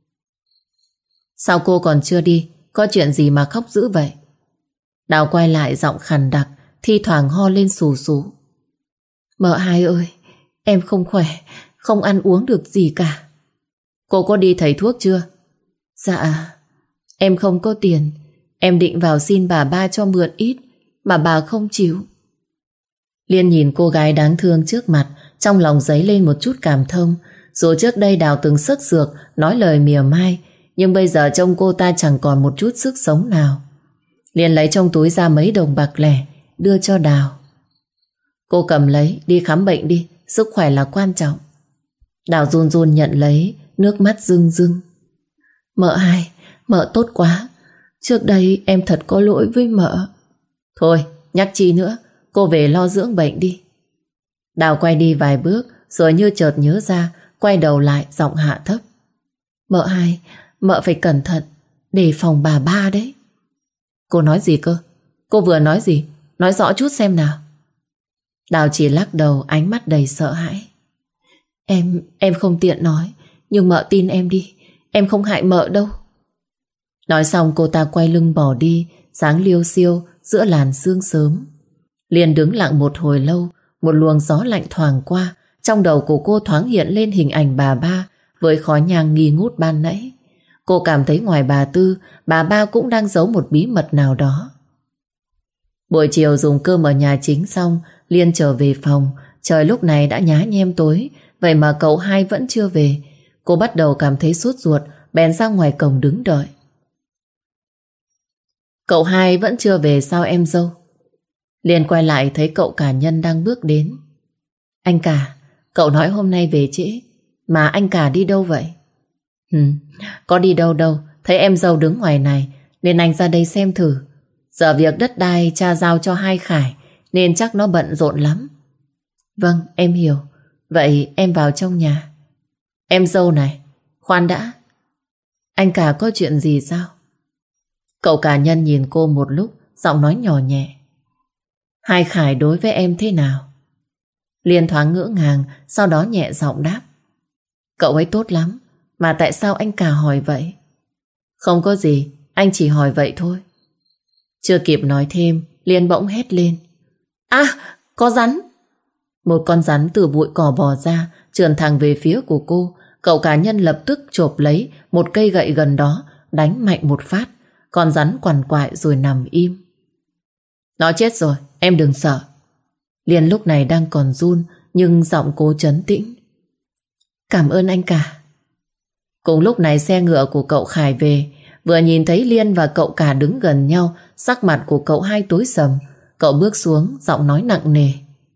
Sao cô còn chưa đi? Có chuyện gì mà khóc dữ vậy? Đào quay lại giọng khàn đặc, thi thoảng ho lên xù xù. Mợ Hai ơi, em không khỏe, không ăn uống được gì cả. Cô có đi thầy thuốc chưa? Dạ, em không có tiền. Em định vào xin bà ba cho mượn ít, mà bà không chịu. Liên nhìn cô gái đáng thương trước mặt, trong lòng dấy lên một chút cảm thông. Dù trước đây Đào từng sức sược, nói lời mỉa mai, nhưng bây giờ trông cô ta chẳng còn một chút sức sống nào. Liên lấy trong túi ra mấy đồng bạc lẻ, đưa cho Đào. Cô cầm lấy, đi khám bệnh đi, sức khỏe là quan trọng. Đào run run nhận lấy, nước mắt rưng rưng. Mợ Hai, mợ tốt quá. Trước đây em thật có lỗi với mợ. Thôi, nhắc chi nữa, cô về lo dưỡng bệnh đi. Đào quay đi vài bước, rồi như chợt nhớ ra, quay đầu lại giọng hạ thấp. Mợ Hai, mợ phải cẩn thận, đề phòng bà ba đấy. Cô nói gì cơ? Cô vừa nói gì? Nói rõ chút xem nào. Đào chỉ lắc đầu, ánh mắt đầy sợ hãi. Em, em không tiện nói, nhưng mợ tin em đi, em không hại mợ đâu. Nói xong cô ta quay lưng bỏ đi, sáng liêu xiêu giữa làn sương sớm. Liên đứng lặng một hồi lâu, một luồng gió lạnh thoảng qua. Trong đầu của cô thoáng hiện lên hình ảnh bà ba với khói nhang nghi ngút ban nãy. Cô cảm thấy ngoài bà Tư, bà ba cũng đang giấu một bí mật nào đó. Buổi chiều dùng cơm ở nhà chính xong, Liên trở về phòng. Trời lúc này đã nhá nhem tối, vậy mà cậu Hai vẫn chưa về. Cô bắt đầu cảm thấy sốt ruột, bèn ra ngoài cổng đứng đợi. Cậu Hai vẫn chưa về sao em dâu? Liên quay lại thấy cậu cả Nhân đang bước đến. Anh cả, cậu nói hôm nay về trễ, mà anh cả đi đâu vậy? Ừ, có đi đâu đâu, thấy em dâu đứng ngoài này nên anh ra đây xem thử. Giờ việc đất đai cha giao cho Hai Khải nên chắc nó bận rộn lắm. Vâng, em hiểu. Vậy em vào trong nhà. Em dâu này, khoan đã. Anh cả có chuyện gì sao? Cậu cả Nhân nhìn cô một lúc, giọng nói nhỏ nhẹ. Hai Khải đối với em thế nào? Liên thoáng ngỡ ngàng, sau đó nhẹ giọng đáp. Cậu ấy tốt lắm, mà tại sao anh cả hỏi vậy? Không có gì, anh chỉ hỏi vậy thôi. Chưa kịp nói thêm, Liên bỗng hét lên. À, có rắn! Một con rắn từ bụi cỏ bò ra, trườn thẳng về phía của cô. Cậu cả Nhân lập tức chộp lấy một cây gậy gần đó, đánh mạnh một phát. Con rắn quằn quại rồi nằm im. Nó chết rồi, em đừng sợ. Liên lúc này đang còn run, nhưng giọng cố trấn tĩnh. Cảm ơn anh cả. Cùng lúc này xe ngựa của cậu Khải về. Vừa nhìn thấy Liên và cậu cả đứng gần nhau, sắc mặt của cậu hai tối sầm. Cậu bước xuống, giọng nói nặng nề.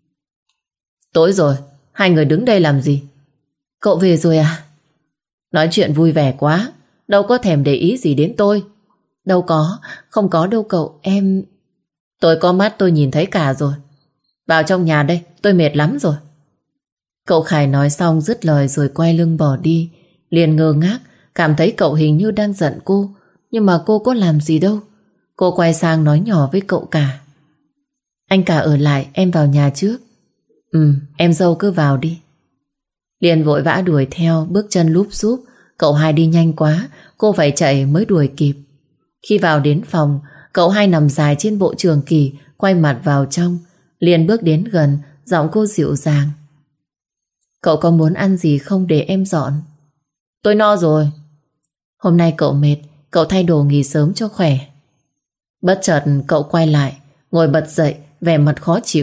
Tối rồi, hai người đứng đây làm gì? Cậu về rồi à? Nói chuyện vui vẻ quá, đâu có thèm để ý gì đến tôi. Đâu có, không có đâu cậu, em... Tôi có mắt tôi nhìn thấy cả rồi. Vào trong nhà đây, tôi mệt lắm rồi. Cậu Khải nói xong dứt lời rồi quay lưng bỏ đi. Liền ngơ ngác, cảm thấy cậu hình như đang giận cô. Nhưng mà cô có làm gì đâu. Cô quay sang nói nhỏ với cậu cả. Anh cả ở lại, em vào nhà trước. Ừ, em dâu cứ vào đi. Liền vội vã đuổi theo, bước chân lúp xúp. Cậu hai đi nhanh quá, cô phải chạy mới đuổi kịp. Khi vào đến phòng, cậu hai nằm dài trên bộ trường kỳ, quay mặt vào trong. Liền bước đến gần, giọng cô dịu dàng. Cậu có muốn ăn gì không để em dọn? Tôi no rồi. Hôm nay cậu mệt, cậu thay đồ nghỉ sớm cho khỏe. Bất chợt cậu quay lại, ngồi bật dậy, vẻ mặt khó chịu.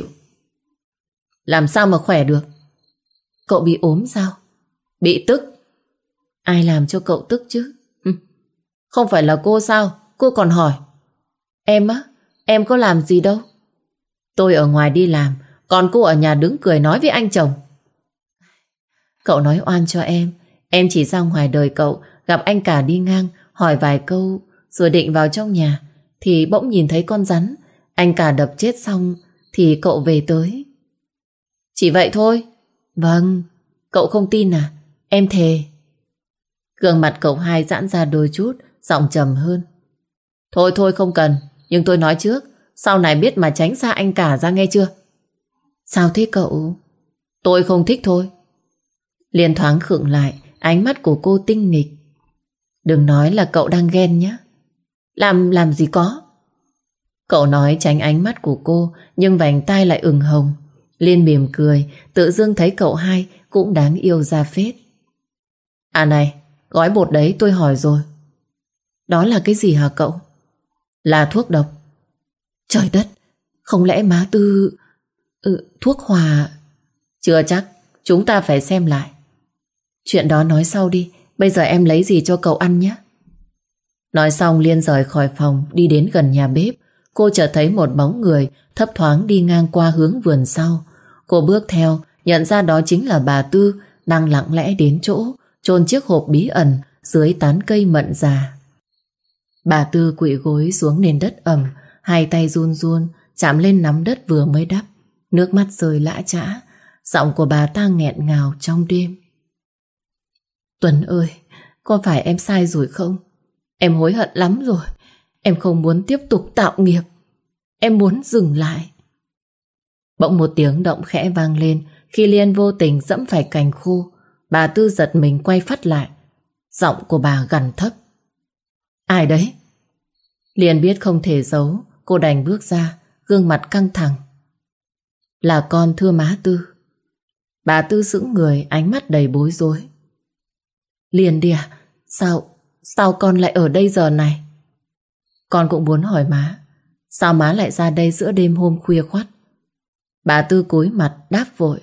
Làm sao mà khỏe được? Cậu bị ốm sao? Bị tức. Ai làm cho cậu tức chứ? Không phải là cô sao? Cô còn hỏi. Em á? Em có làm gì đâu. Tôi ở ngoài đi làm, còn cô ở nhà đứng cười nói với anh chồng. Cậu nói oan cho em. Em chỉ ra ngoài đời cậu, gặp anh cả đi ngang, hỏi vài câu, rồi định vào trong nhà, thì bỗng nhìn thấy con rắn. Anh cả đập chết xong, thì cậu về tới. Chỉ vậy thôi. Vâng. Cậu không tin à? Em thề. Gương mặt cậu hai giãn ra đôi chút, giọng trầm hơn. Thôi thôi không cần, nhưng tôi nói trước, sau này biết mà tránh xa anh cả ra nghe chưa? Sao thế cậu? Tôi không thích thôi. Liên thoáng khựng lại, ánh mắt của cô tinh nghịch. Đừng nói là cậu đang ghen nhé. Làm làm gì có. Cậu nói tránh ánh mắt của cô, nhưng vành tai lại ửng hồng. Liên mỉm cười, tự dưng thấy cậu hai cũng đáng yêu ra phết. À này, gói bột đấy tôi hỏi rồi. Đó là cái gì hả cậu? Là thuốc độc. Trời đất, không lẽ má Tư... Ừ, thuốc hòa... Chưa chắc, chúng ta phải xem lại. Chuyện đó nói sau đi, bây giờ em lấy gì cho cậu ăn nhé. Nói xong Liên rời khỏi phòng, đi đến gần nhà bếp. Cô chợt thấy một bóng người thấp thoáng đi ngang qua hướng vườn sau. Cô bước theo, nhận ra đó chính là bà Tư đang lặng lẽ đến chỗ chôn chiếc hộp bí ẩn dưới tán cây mận già. Bà Tư quỵ gối xuống nền đất ẩm, hai tay run run chạm lên nắm đất vừa mới đắp, nước mắt rơi lã chã. Giọng của bà ta nghẹn ngào trong đêm. Tuấn ơi, có phải em sai rồi không? Em hối hận lắm rồi. Em không muốn tiếp tục tạo nghiệp. Em muốn dừng lại. Bỗng một tiếng động khẽ vang lên. Khi Liên vô tình dẫm phải cành khô, bà Tư giật mình quay phắt lại. Giọng của bà gằn thấp. Ai đấy? Liên biết không thể giấu, cô đành bước ra, gương mặt căng thẳng. Là con thưa má Tư. Bà Tư sững người, ánh mắt đầy bối rối. Liên đi à? Sao, sao con lại ở đây giờ này? Con cũng muốn hỏi má, sao má lại ra đây giữa đêm hôm khuya khoắt? Bà Tư cúi mặt đáp vội.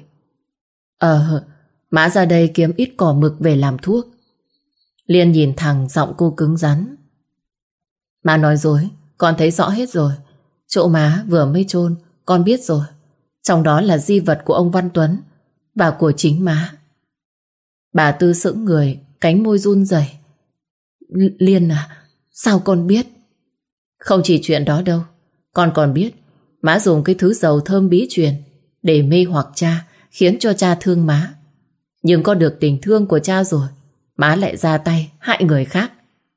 Ờ, má ra đây kiếm ít cỏ mực về làm thuốc. Liên nhìn thẳng, giọng cô cứng rắn. Má nói dối, con thấy rõ hết rồi. Chỗ má vừa mới chôn, con biết rồi. Trong đó là di vật của ông Văn Tuấn và của chính má. Bà Tư sững người, cánh môi run rẩy. Liên à, sao con biết? Không chỉ chuyện đó đâu, con còn biết má dùng cái thứ dầu thơm bí truyền để mê hoặc cha, khiến cho cha thương má. Nhưng có được tình thương của cha rồi, má lại ra tay hại người khác.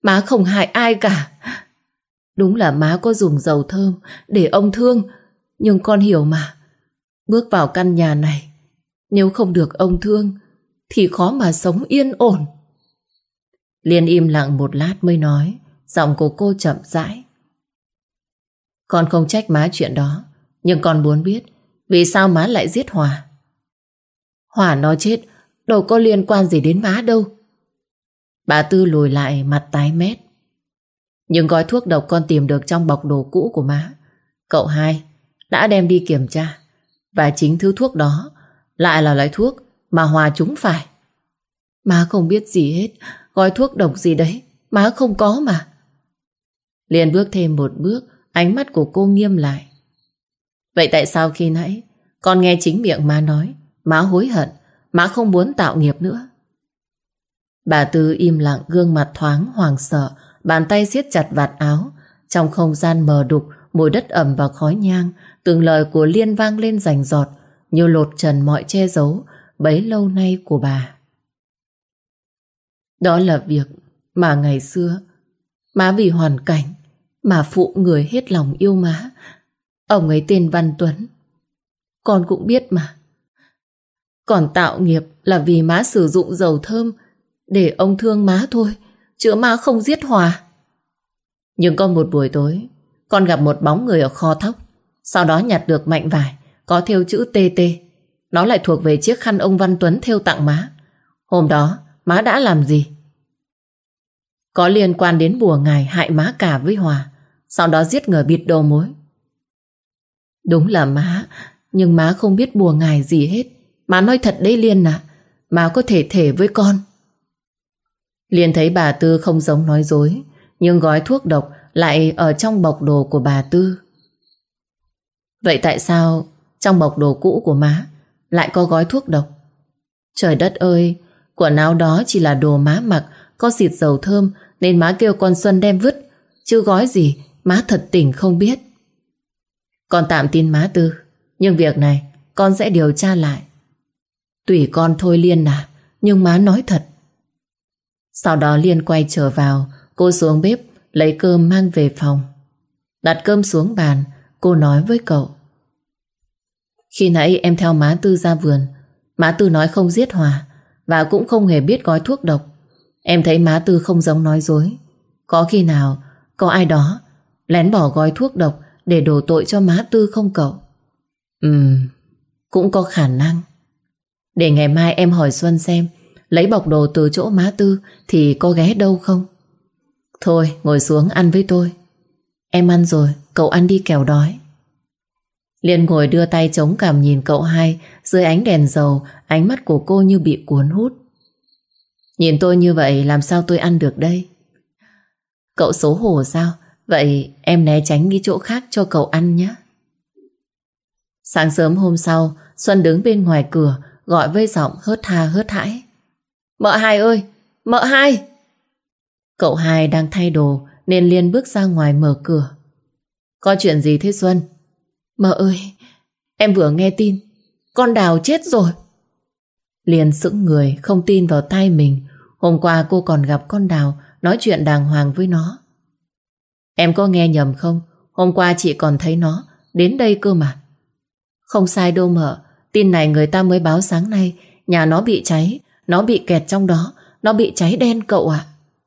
má không hại ai cả. Đúng là má có dùng dầu thơm để ông thương, nhưng con hiểu mà. Bước vào căn nhà này, nếu không được ông thương thì khó mà sống yên ổn. Liên im lặng một lát mới nói, giọng của cô chậm rãi. Con không trách má chuyện đó, nhưng con muốn biết vì sao má lại giết Hòa. Hòa nó chết đâu có liên quan gì đến má đâu. Bà Tư lùi lại, mặt tái mét. Nhưng gói thuốc độc con tìm được trong bọc đồ cũ của má, cậu hai đã đem đi kiểm tra, và chính thứ thuốc đó lại là loại thuốc mà Hòa trúng phải. Má không biết gì hết. Gói thuốc độc gì đấy má không có mà. Liên bước thêm một bước, ánh mắt của cô nghiêm lại. Vậy tại sao khi nãy con nghe chính miệng má nói má hối hận, má không muốn tạo nghiệp nữa? Bà Tư im lặng, gương mặt thoáng hoảng sợ, bàn tay siết chặt vạt áo. Trong không gian mờ đục, mùi đất ẩm và khói nhang, từng lời của Liên vang lên rành rọt, như lột trần mọi che giấu bấy lâu nay của bà. Đó là việc mà ngày xưa má vì hoàn cảnh mà phụ người hết lòng yêu má. Ông ấy tên Văn Tuấn, con cũng biết mà. Còn tạo nghiệp là vì má sử dụng dầu thơm để ông thương má thôi, chứ má không giết Hòa. Nhưng có một buổi tối, con gặp một bóng người ở kho thóc, sau đó nhặt được mảnh vải có thêu chữ tê tê. Nó lại thuộc về chiếc khăn ông Văn Tuấn thêu tặng má. Hôm đó má đã làm gì? Có liên quan đến bùa ngài hại má cả với Hòa, sau đó giết người bịt đầu mối. Đúng là má, nhưng má không biết bùa ngài gì hết. Má nói thật đấy Liên à, má có thể thề với con. Liên thấy bà Tư không giống nói dối, nhưng gói thuốc độc lại ở trong bọc đồ của bà Tư. Vậy tại sao trong bọc đồ cũ của má lại có gói thuốc độc? Trời đất ơi, quần áo đó chỉ là đồ má mặc, có xịt dầu thơm nên má kêu con Xuân đem vứt, chứ gói gì má thật tình không biết. Con tạm tin má Tư, nhưng việc này con sẽ điều tra lại. Tùy con thôi Liên à, nhưng má nói thật. Sau đó Liên quay trở vào, cô xuống bếp lấy cơm mang về phòng. Đặt cơm xuống bàn, cô nói với cậu. Khi nãy em theo má Tư ra vườn, má Tư nói không giết Hòa và cũng không hề biết gói thuốc độc. Em thấy má Tư không giống nói dối. Có khi nào có ai đó lén bỏ gói thuốc độc để đổ tội cho má Tư không cậu? Ừm, cũng có khả năng. Để ngày mai em hỏi Xuân xem lấy bọc đồ từ chỗ má Tư thì có ghé đâu không? Thôi ngồi xuống ăn với tôi. Em ăn rồi, cậu ăn đi kẻo đói. Liên ngồi đưa tay chống cằm nhìn cậu hai. Dưới ánh đèn dầu, ánh mắt của cô như bị cuốn hút. Nhìn tôi như vậy làm sao tôi ăn được đây? Cậu xấu hổ sao? Vậy em né tránh đi chỗ khác cho cậu ăn nhé. Sáng sớm hôm sau, Xuân đứng bên ngoài cửa gọi với giọng hớt ha hớt hãi. Mợ hai ơi, mợ hai! Cậu hai đang thay đồ nên Liên bước ra ngoài mở cửa. Có chuyện gì thế Xuân? Mợ ơi, em vừa nghe tin con Đào chết rồi. Liên sững người, không tin vào tai mình. Hôm qua cô còn gặp con Đào nói chuyện đàng hoàng với nó. Em có nghe nhầm không? Hôm qua chị còn thấy nó đến đây cơ mà. Không sai đâu mợ. Tin này người ta mới báo sáng nay. Nhà nó bị cháy, nó bị kẹt trong đó, nó bị cháy đen cậu ạ.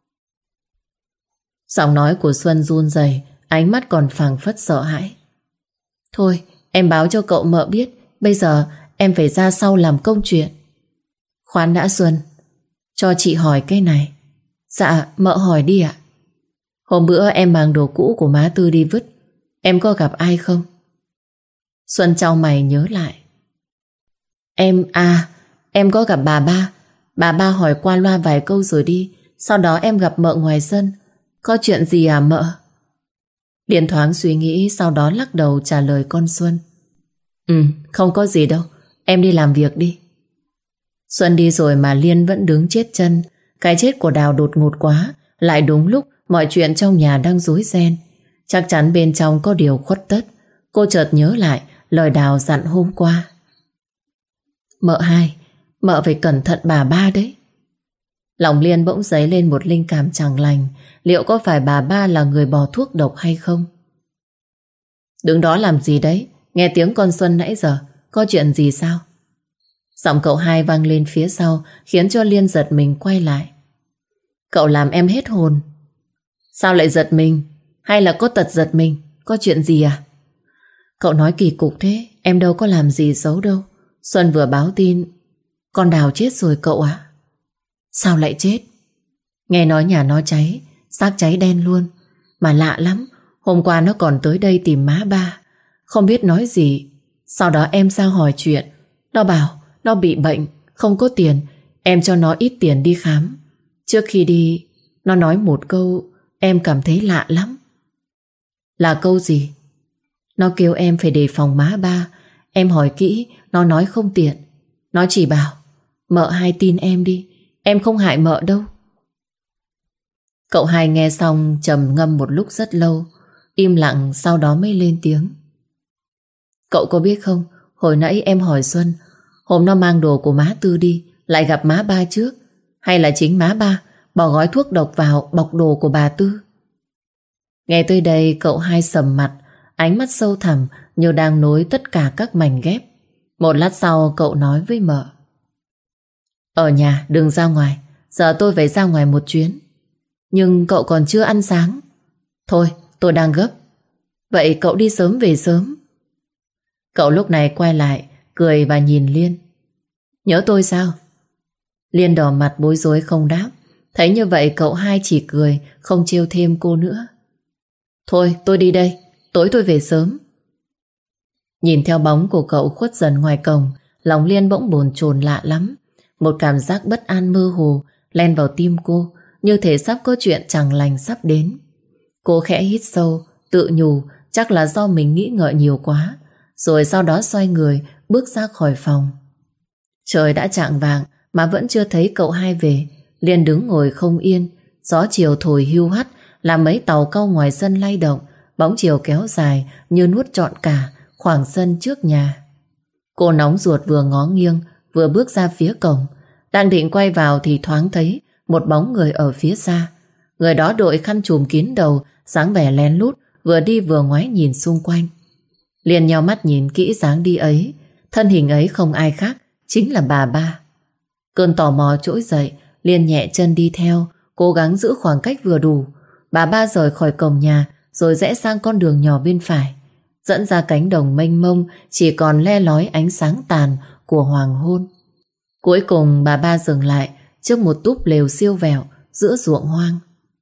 Giọng nói của Xuân run rẩy, ánh mắt còn phảng phất sợ hãi. Thôi em báo cho cậu mợ biết. Bây giờ em phải ra sau làm công chuyện. Khoan đã Xuân, cho chị hỏi cái này. Dạ mợ hỏi đi ạ. Hôm bữa em mang đồ cũ của má Tư đi vứt, em có gặp ai không? Xuân chau mày nhớ lại. Em à Em có gặp bà ba. Bà ba hỏi qua loa vài câu rồi đi. Sau đó em gặp mợ ngoài sân. Có chuyện gì à mợ? Liên thoáng suy nghĩ, sau đó lắc đầu trả lời con Xuân. Ừ, không có gì đâu. Em đi làm việc đi. Xuân đi rồi mà Liên vẫn đứng chết chân. Cái chết của Đào đột ngột quá. Lại đúng lúc mọi chuyện trong nhà đang rối ren. Chắc chắn bên trong có điều khuất tất. Cô chợt nhớ lại lời Đào dặn hôm qua. Mợ hai, mợ phải cẩn thận bà ba đấy. Lòng Liên bỗng dấy lên một linh cảm chẳng lành. Liệu có phải bà ba là người bỏ thuốc độc hay không? Đứng đó làm gì đấy? Nghe tiếng con Xuân nãy giờ. Có chuyện gì sao? Giọng cậu hai vang lên phía sau, khiến cho Liên giật mình quay lại. Cậu làm em hết hồn. Sao lại giật mình? Hay là có tật giật mình? Có chuyện gì à? Cậu nói kỳ cục thế. Em đâu có làm gì xấu đâu. Xuân vừa báo tin con Đào chết rồi cậu ạ. Sao lại chết? Nghe nói nhà nó cháy, xác cháy đen luôn. Mà lạ lắm, hôm qua nó còn tới đây tìm má ba. Không biết nói gì. Sau đó em sang hỏi chuyện. Nó bảo nó bị bệnh, không có tiền. Em cho nó ít tiền đi khám. Trước khi đi, nó nói một câu em cảm thấy lạ lắm. Là câu gì? Nó kêu em phải đề phòng má ba. Em hỏi kỹ, nó nói không tiện. Nó chỉ bảo mợ hai tin em đi, em không hại mợ đâu. Cậu hai nghe xong trầm ngâm một lúc rất lâu, im lặng, sau đó mới lên tiếng. Cậu có biết không, hồi nãy em hỏi Xuân, hôm nó mang đồ của má Tư đi, lại gặp má ba trước, hay là chính má ba bỏ gói thuốc độc vào bọc đồ của bà Tư? Nghe tới đây cậu hai sầm mặt, ánh mắt sâu thẳm như đang nối tất cả các mảnh ghép. Một lát sau cậu nói với mợ. Ở nhà đừng ra ngoài, giờ tôi phải ra ngoài một chuyến. Nhưng cậu còn chưa ăn sáng. Thôi tôi đang gấp. Vậy cậu đi sớm về sớm. Cậu lúc này quay lại, cười và nhìn Liên. Nhớ tôi sao? Liên đỏ mặt bối rối không đáp. Thấy như vậy cậu hai chỉ cười, không trêu thêm cô nữa. Thôi tôi đi đây, tối tôi về sớm. Nhìn theo bóng của cậu khuất dần ngoài cổng, lòng Liên bỗng bồn chồn lạ lắm. Một cảm giác bất an mơ hồ len vào tim cô, như thể sắp có chuyện chẳng lành sắp đến. Cô khẽ hít sâu, tự nhủ chắc là do mình nghĩ ngợi nhiều quá, rồi sau đó xoay người bước ra khỏi phòng. Trời đã chạng vạng mà vẫn chưa thấy cậu hai về. Liên đứng ngồi không yên. Gió chiều thổi hiu hắt làm mấy tàu câu ngoài sân lay động. Bóng chiều kéo dài như nuốt trọn cả khoảng sân trước nhà. Cô nóng ruột vừa ngó nghiêng vừa bước ra phía cổng. Đang định quay vào thì thoáng thấy một bóng người ở phía xa. Người đó đội khăn trùm kín đầu, dáng vẻ lén lút, vừa đi vừa ngoái nhìn xung quanh. Liên nheo mắt nhìn kỹ dáng đi ấy. Thân hình ấy không ai khác, chính là bà ba. Cơn tò mò trỗi dậy, Liên nhẹ chân đi theo, cố gắng giữ khoảng cách vừa đủ. Bà ba rời khỏi cổng nhà, rồi rẽ sang con đường nhỏ bên phải, dẫn ra cánh đồng mênh mông chỉ còn le lói ánh sáng tàn của hoàng hôn. Cuối cùng bà ba dừng lại trước một túp lều siêu vẹo giữa ruộng hoang.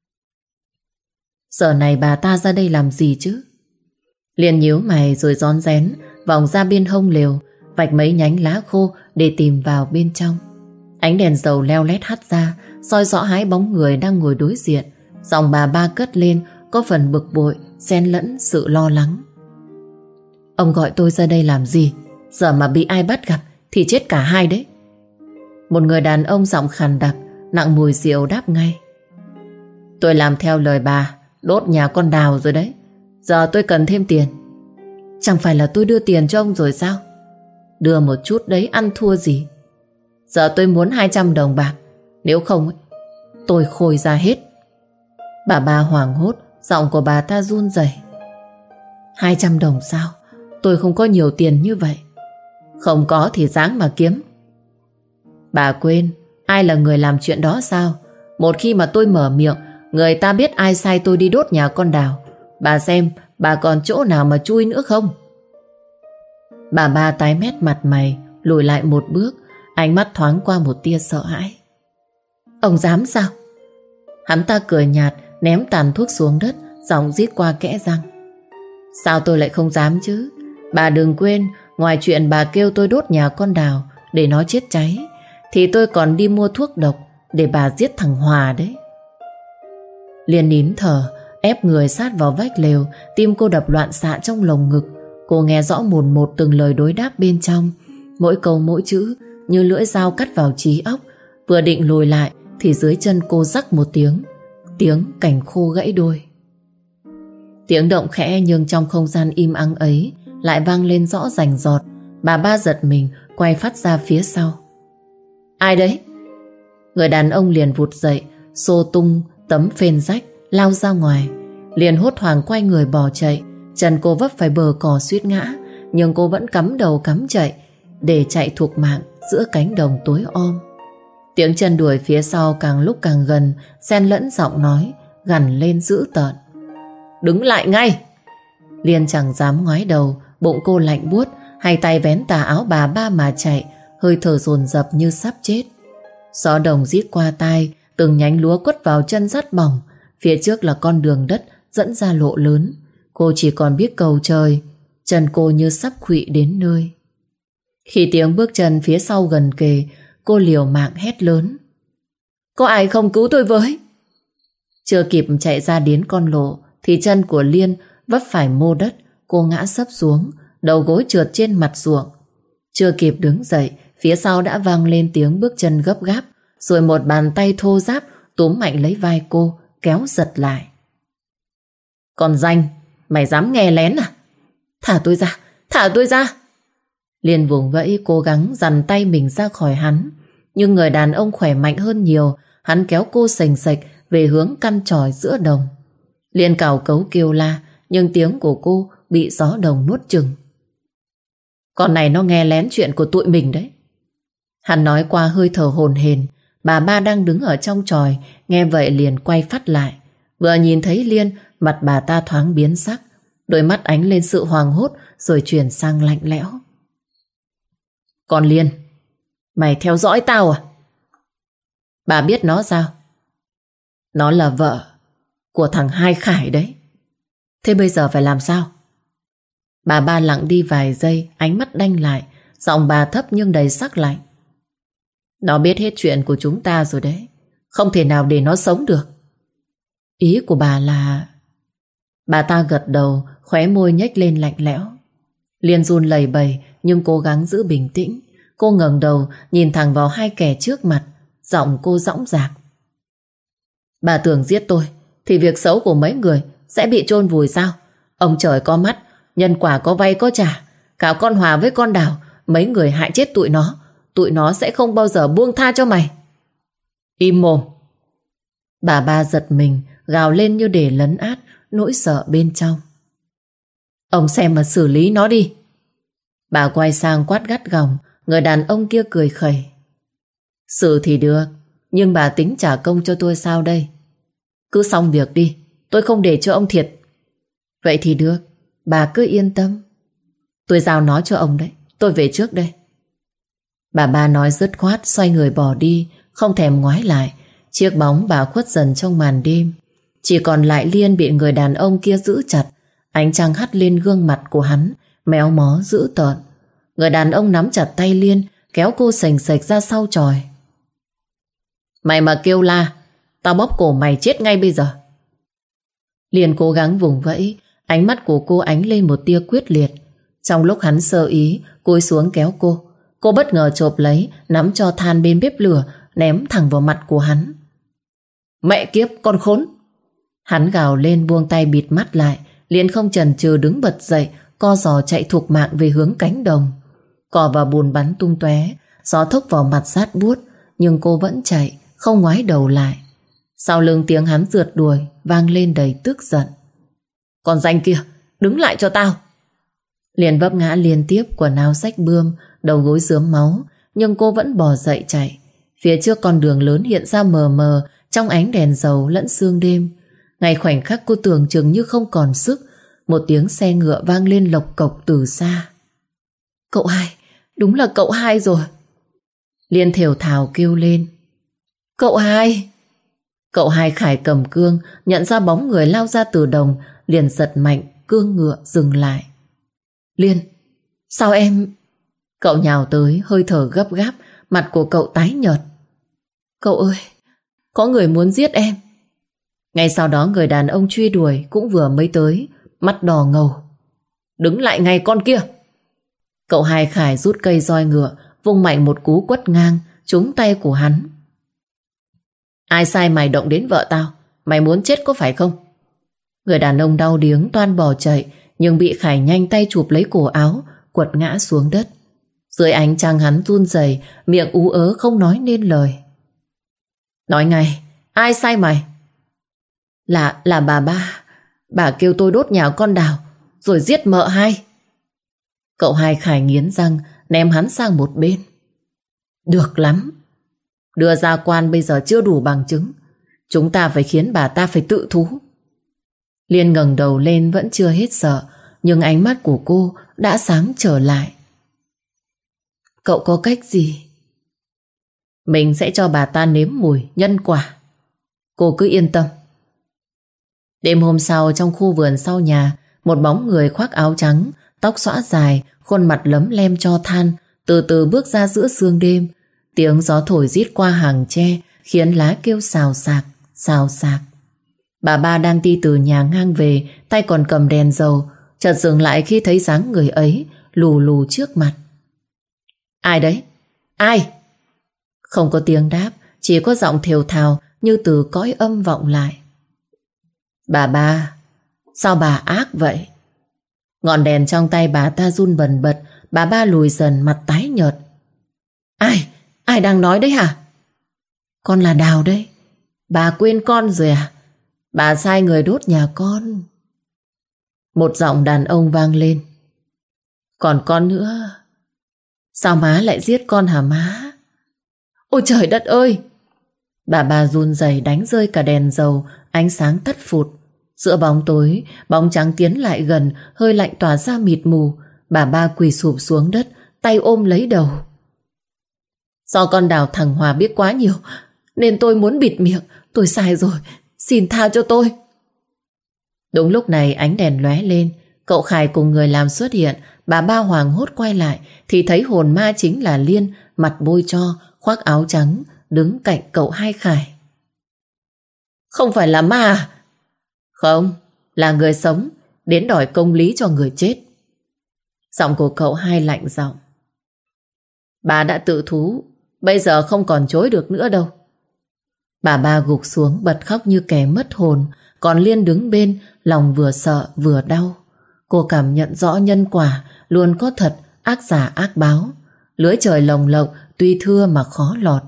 Giờ này bà ta ra đây làm gì chứ? Liên nhíu mày rồi rón rén vòng ra bên hông lều, vạch mấy nhánh lá khô để tìm vào bên trong. Ánh đèn dầu leo lét hắt ra, soi rõ hai bóng người đang ngồi đối diện. Giọng bà ba cất lên có phần bực bội, xen lẫn sự lo lắng. Ông gọi tôi ra đây làm gì? Giờ mà bị ai bắt gặp thì chết cả hai đấy. Một người đàn ông giọng khàn đặc, nặng mùi rượu đáp ngay. Tôi làm theo lời bà, đốt nhà con Đào rồi đấy. Giờ tôi cần thêm tiền. Chẳng phải là tôi đưa tiền cho ông rồi sao? Đưa một chút đấy ăn thua gì. Giờ tôi muốn hai trăm đồng bạc. Nếu không tôi khôi ra hết. Bà ba hoảng hốt, giọng của bà ta run rẩy. Hai trăm đồng sao? Tôi không có nhiều tiền như vậy. Không có thì ráng mà kiếm. Bà quên ai là người làm chuyện đó sao? Một khi mà tôi mở miệng, người ta biết ai sai tôi đi đốt nhà con Đào. Bà xem bà còn chỗ nào mà chui nữa không? Bà ba tái mét mặt mày, lùi lại một bước, ánh mắt thoáng qua một tia sợ hãi. Ông dám sao? Hắn ta cười nhạt, ném tàn thuốc xuống đất, giọng rít qua kẽ răng. Sao tôi lại không dám chứ? Bà đừng quên, ngoài chuyện bà kêu tôi đốt nhà con Đào để nó chết cháy, thì tôi còn đi mua thuốc độc để bà giết thằng Hòa đấy. Liên nín thở, ép người sát vào vách lều, tim cô đập loạn xạ trong lồng ngực. Cô nghe rõ mồn một từng lời đối đáp bên trong, mỗi câu mỗi chữ như lưỡi dao cắt vào trí óc. Vừa định lùi lại thì dưới chân cô rắc một tiếng, tiếng cành khô gãy đôi. Tiếng động khẽ nhưng trong không gian im ắng ấy lại vang lên rõ rành rọt. Bà ba giật mình quay phát ra phía sau. Ai đấy? Người đàn ông liền vụt dậy, xô tung tấm phên rách, lao ra ngoài. Liền hốt hoảng quay người bỏ chạy. Chân cô vấp phải bờ cỏ suýt ngã, nhưng cô vẫn cắm đầu cắm chạy để chạy thục mạng giữa cánh đồng tối om. Tiếng chân đuổi phía sau càng lúc càng gần, xen lẫn giọng nói gằn lên dữ tợn. Đứng lại ngay! Liên chẳng dám ngoái đầu, bụng cô lạnh buốt, hai tay vén tà áo bà ba mà chạy, hơi thở dồn dập như sắp chết. Gió đồng rít qua tai, từng nhánh lúa quất vào chân rát bỏng. Phía trước là con đường đất dẫn ra lộ lớn. Cô chỉ còn biết cầu trời, chân cô như sắp khuỵu đến nơi. Khi tiếng bước chân phía sau gần kề, cô liều mạng hét lớn. Có ai không cứu tôi với? Chưa kịp chạy ra đến con lộ thì chân của Liên vấp phải mô đất. Cô ngã sấp xuống, đầu gối trượt trên mặt ruộng. Chưa kịp đứng dậy, phía sau đã vang lên tiếng bước chân gấp gáp, rồi một bàn tay thô ráp túm mạnh lấy vai cô, kéo giật lại. Còn Danh, mày dám nghe lén à? Thả tôi ra, thả tôi ra! Liên vùng vẫy cố gắng giằng tay mình ra khỏi hắn, nhưng người đàn ông khỏe mạnh hơn nhiều. Hắn kéo cô sành sạch về hướng căn tròi giữa đồng. Liên cào cấu kêu la, nhưng tiếng của cô bị gió đồng nuốt chửng. Con này nó nghe lén chuyện của tụi mình đấy. Hắn nói qua hơi thở hổn hển. Bà ba đang đứng ở trong tròi nghe vậy liền quay phát lại. Vừa nhìn thấy Liên, mặt bà ta thoáng biến sắc, đôi mắt ánh lên sự hoảng hốt rồi chuyển sang lạnh lẽo. Con Liên, mày theo dõi tao à? Bà biết nó sao? Nó là vợ của thằng Hai Khải đấy. Thế bây giờ phải làm sao? Bà ba lặng đi vài giây, ánh mắt đanh lại, giọng bà thấp nhưng đầy sắc lạnh. Nó biết hết chuyện của chúng ta rồi đấy, không thể nào để nó sống được. Ý của bà là... Bà ta gật đầu, khóe môi nhếch lên lạnh lẽo. Liên run lẩy bẩy nhưng cố gắng giữ bình tĩnh. Cô ngẩng đầu nhìn thẳng vào hai kẻ trước mặt, giọng cô dõng dạc. Bà tưởng giết tôi thì việc xấu của mấy người sẽ bị chôn vùi sao? Ông trời có mắt, nhân quả có vay có trả. Cả con Hòa với con Đào, mấy người hại chết tụi nó, tụi nó sẽ không bao giờ buông tha cho mày. Im mồm! Bà ba giật mình, gào lên như để lấn át nỗi sợ bên trong. Ông xem mà xử lý nó đi. Bà quay sang quát gắt gỏng. Người đàn ông kia cười khẩy. Xử thì được, nhưng bà tính trả công cho tôi sao đây? Cứ xong việc đi, tôi không để cho ông thiệt. Vậy thì được, bà cứ yên tâm. Tôi giao nó cho ông đấy, tôi về trước đây. Bà ba nói dứt khoát, xoay người bỏ đi, không thèm ngoái lại. Chiếc bóng bà khuất dần trong màn đêm. Chỉ còn lại Liên bị người đàn ông kia giữ chặt. Ánh trăng hắt lên gương mặt của hắn, méo mó dữ tợn. Người đàn ông nắm chặt tay Liên, kéo cô sành sạch ra sau tròi. Mày mà kêu la, tao bóp cổ mày chết ngay bây giờ. Liên cố gắng vùng vẫy, ánh mắt của cô ánh lên một tia quyết liệt. Trong lúc hắn sơ ý, cúi xuống kéo cô. Cô bất ngờ chộp lấy, nắm cho than bên bếp lửa, ném thẳng vào mặt của hắn. Mẹ kiếp, con khốn! Hắn gào lên buông tay bịt mắt lại. Liên không chần chừ đứng bật dậy, co giò chạy thục mạng về hướng cánh đồng. Cỏ và bùn bắn tung tóe, gió thốc vào mặt rát buốt, nhưng cô vẫn chạy, không ngoái đầu lại. Sau lưng tiếng hắn rượt đuổi vang lên đầy tức giận. Còn Danh kia, đứng lại cho tao! Liền vấp ngã liên tiếp, quần áo rách bươm, đầu gối rướm máu, nhưng cô vẫn bò dậy chạy. Phía trước con đường lớn hiện ra mờ mờ trong ánh đèn dầu lẫn sương đêm. Ngay khoảnh khắc cô tưởng chừng như không còn sức, một tiếng xe ngựa vang lên lộc cộc từ xa. Cậu Hai, đúng là cậu Hai rồi. Liên thều thào kêu lên. Cậu Hai! Cậu Hai Khải cầm cương, nhận ra bóng người lao ra từ đồng, liền giật mạnh, cương ngựa dừng lại. Liên, sao em... Cậu nhào tới, hơi thở gấp gáp, mặt của cậu tái nhợt. Cậu ơi, có người muốn giết em. Ngay sau đó người đàn ông truy đuổi cũng vừa mới tới, mắt đỏ ngầu. Đứng lại ngay con kia! Cậu Hai Khải rút cây roi ngựa, vung mạnh một cú quất ngang, trúng tay của hắn. Ai sai mày động đến vợ tao? Mày muốn chết có phải không? Người đàn ông đau điếng toan bỏ chạy, nhưng bị Khải nhanh tay chụp lấy cổ áo, quật ngã xuống đất. Dưới ánh trăng hắn run rẩy, miệng ú ớ không nói nên lời. Nói ngay, ai sai mày? Là, là bà ba. Bà kêu tôi đốt nhà con Đào rồi giết mợ hai. Cậu hai Khải nghiến răng, ném hắn sang một bên. Được lắm. Đưa ra quan bây giờ chưa đủ bằng chứng. Chúng ta phải khiến bà ta phải tự thú. Liên ngẩng đầu lên vẫn chưa hết sợ, nhưng ánh mắt của cô đã sáng trở lại. Cậu có cách gì? Mình sẽ cho bà ta nếm mùi nhân quả. Cô cứ yên tâm. Đêm hôm sau, trong khu vườn sau nhà, một bóng người khoác áo trắng, tóc xõa dài, khuôn mặt lấm lem tro than, từ từ bước ra giữa sương đêm. Tiếng gió thổi rít qua hàng tre khiến lá kêu xào xạc, xào xạc. Bà ba đang đi từ nhà ngang về, tay còn cầm đèn dầu, chợt dừng lại khi thấy dáng người ấy lù lù trước mặt. Ai đấy? Ai? Không có tiếng đáp, chỉ có giọng thều thào như từ cõi âm vọng lại. Bà ba, sao bà ác vậy? Ngọn đèn trong tay bà ta run bần bật, bà ba lùi dần, mặt tái nhợt. Ai? Ai đang nói đấy hả? Con là Đào đấy. Bà quên con rồi à? Bà sai người đốt nhà con. Một giọng đàn ông vang lên. Còn con nữa. Sao má lại giết con hả má? Ôi trời đất ơi! Bà ba run rẩy đánh rơi cả đèn dầu, ánh sáng tắt phụt. Giữa bóng tối, bóng trắng tiến lại gần, hơi lạnh tỏa ra mịt mù. Bà ba quỳ sụp xuống đất, tay ôm lấy đầu. Do con Đào thằng Hòa biết quá nhiều, nên tôi muốn bịt miệng. Tôi sai rồi, xin tha cho tôi. Đúng lúc này ánh đèn lóe lên, cậu Khải cùng người làm xuất hiện. Bà ba hoảng hốt quay lại thì thấy hồn ma chính là Liên, mặt bôi tro, khoác áo trắng, đứng cạnh cậu hai Khải. Không phải là ma à? Không, là người sống, đến đòi công lý cho người chết. Giọng của cậu hai lạnh giọng. Bà đã tự thú, bây giờ không còn chối được nữa đâu. Bà ba gục xuống bật khóc như kẻ mất hồn, còn Liên đứng bên, lòng vừa sợ vừa đau. Cô cảm nhận rõ nhân quả luôn có thật, ác giả ác báo. Lưới trời lồng lộng tuy thưa mà khó lọt.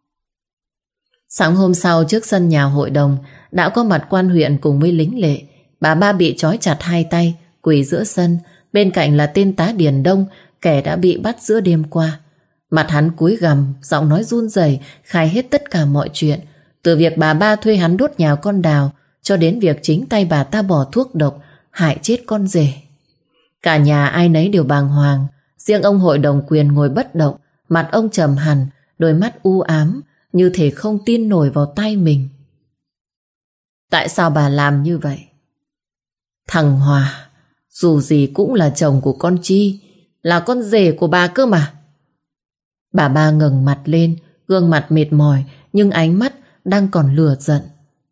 Sáng hôm sau, trước sân nhà hội đồng đã có mặt quan huyện cùng với lính lệ. Bà ba bị trói chặt hai tay, quỳ giữa sân. Bên cạnh là tên tá Điền Đông, kẻ đã bị bắt giữa đêm qua. Mặt hắn cúi gằm, giọng nói run rẩy khai hết tất cả mọi chuyện, từ việc bà ba thuê hắn đốt nhà con Đào cho đến việc chính tay bà ta bỏ thuốc độc hại chết con rể. Cả nhà ai nấy đều bàng hoàng. Riêng ông hội đồng quyền ngồi bất động, mặt ông trầm hẳn, đôi mắt u ám, như thể không tin nổi vào tay mình. Tại sao bà làm như vậy? Thằng Hòa, dù gì cũng là chồng của con Chi, là con rể của bà cơ mà. Bà ba ngẩng mặt lên, gương mặt mệt mỏi, nhưng ánh mắt đang còn lửa giận.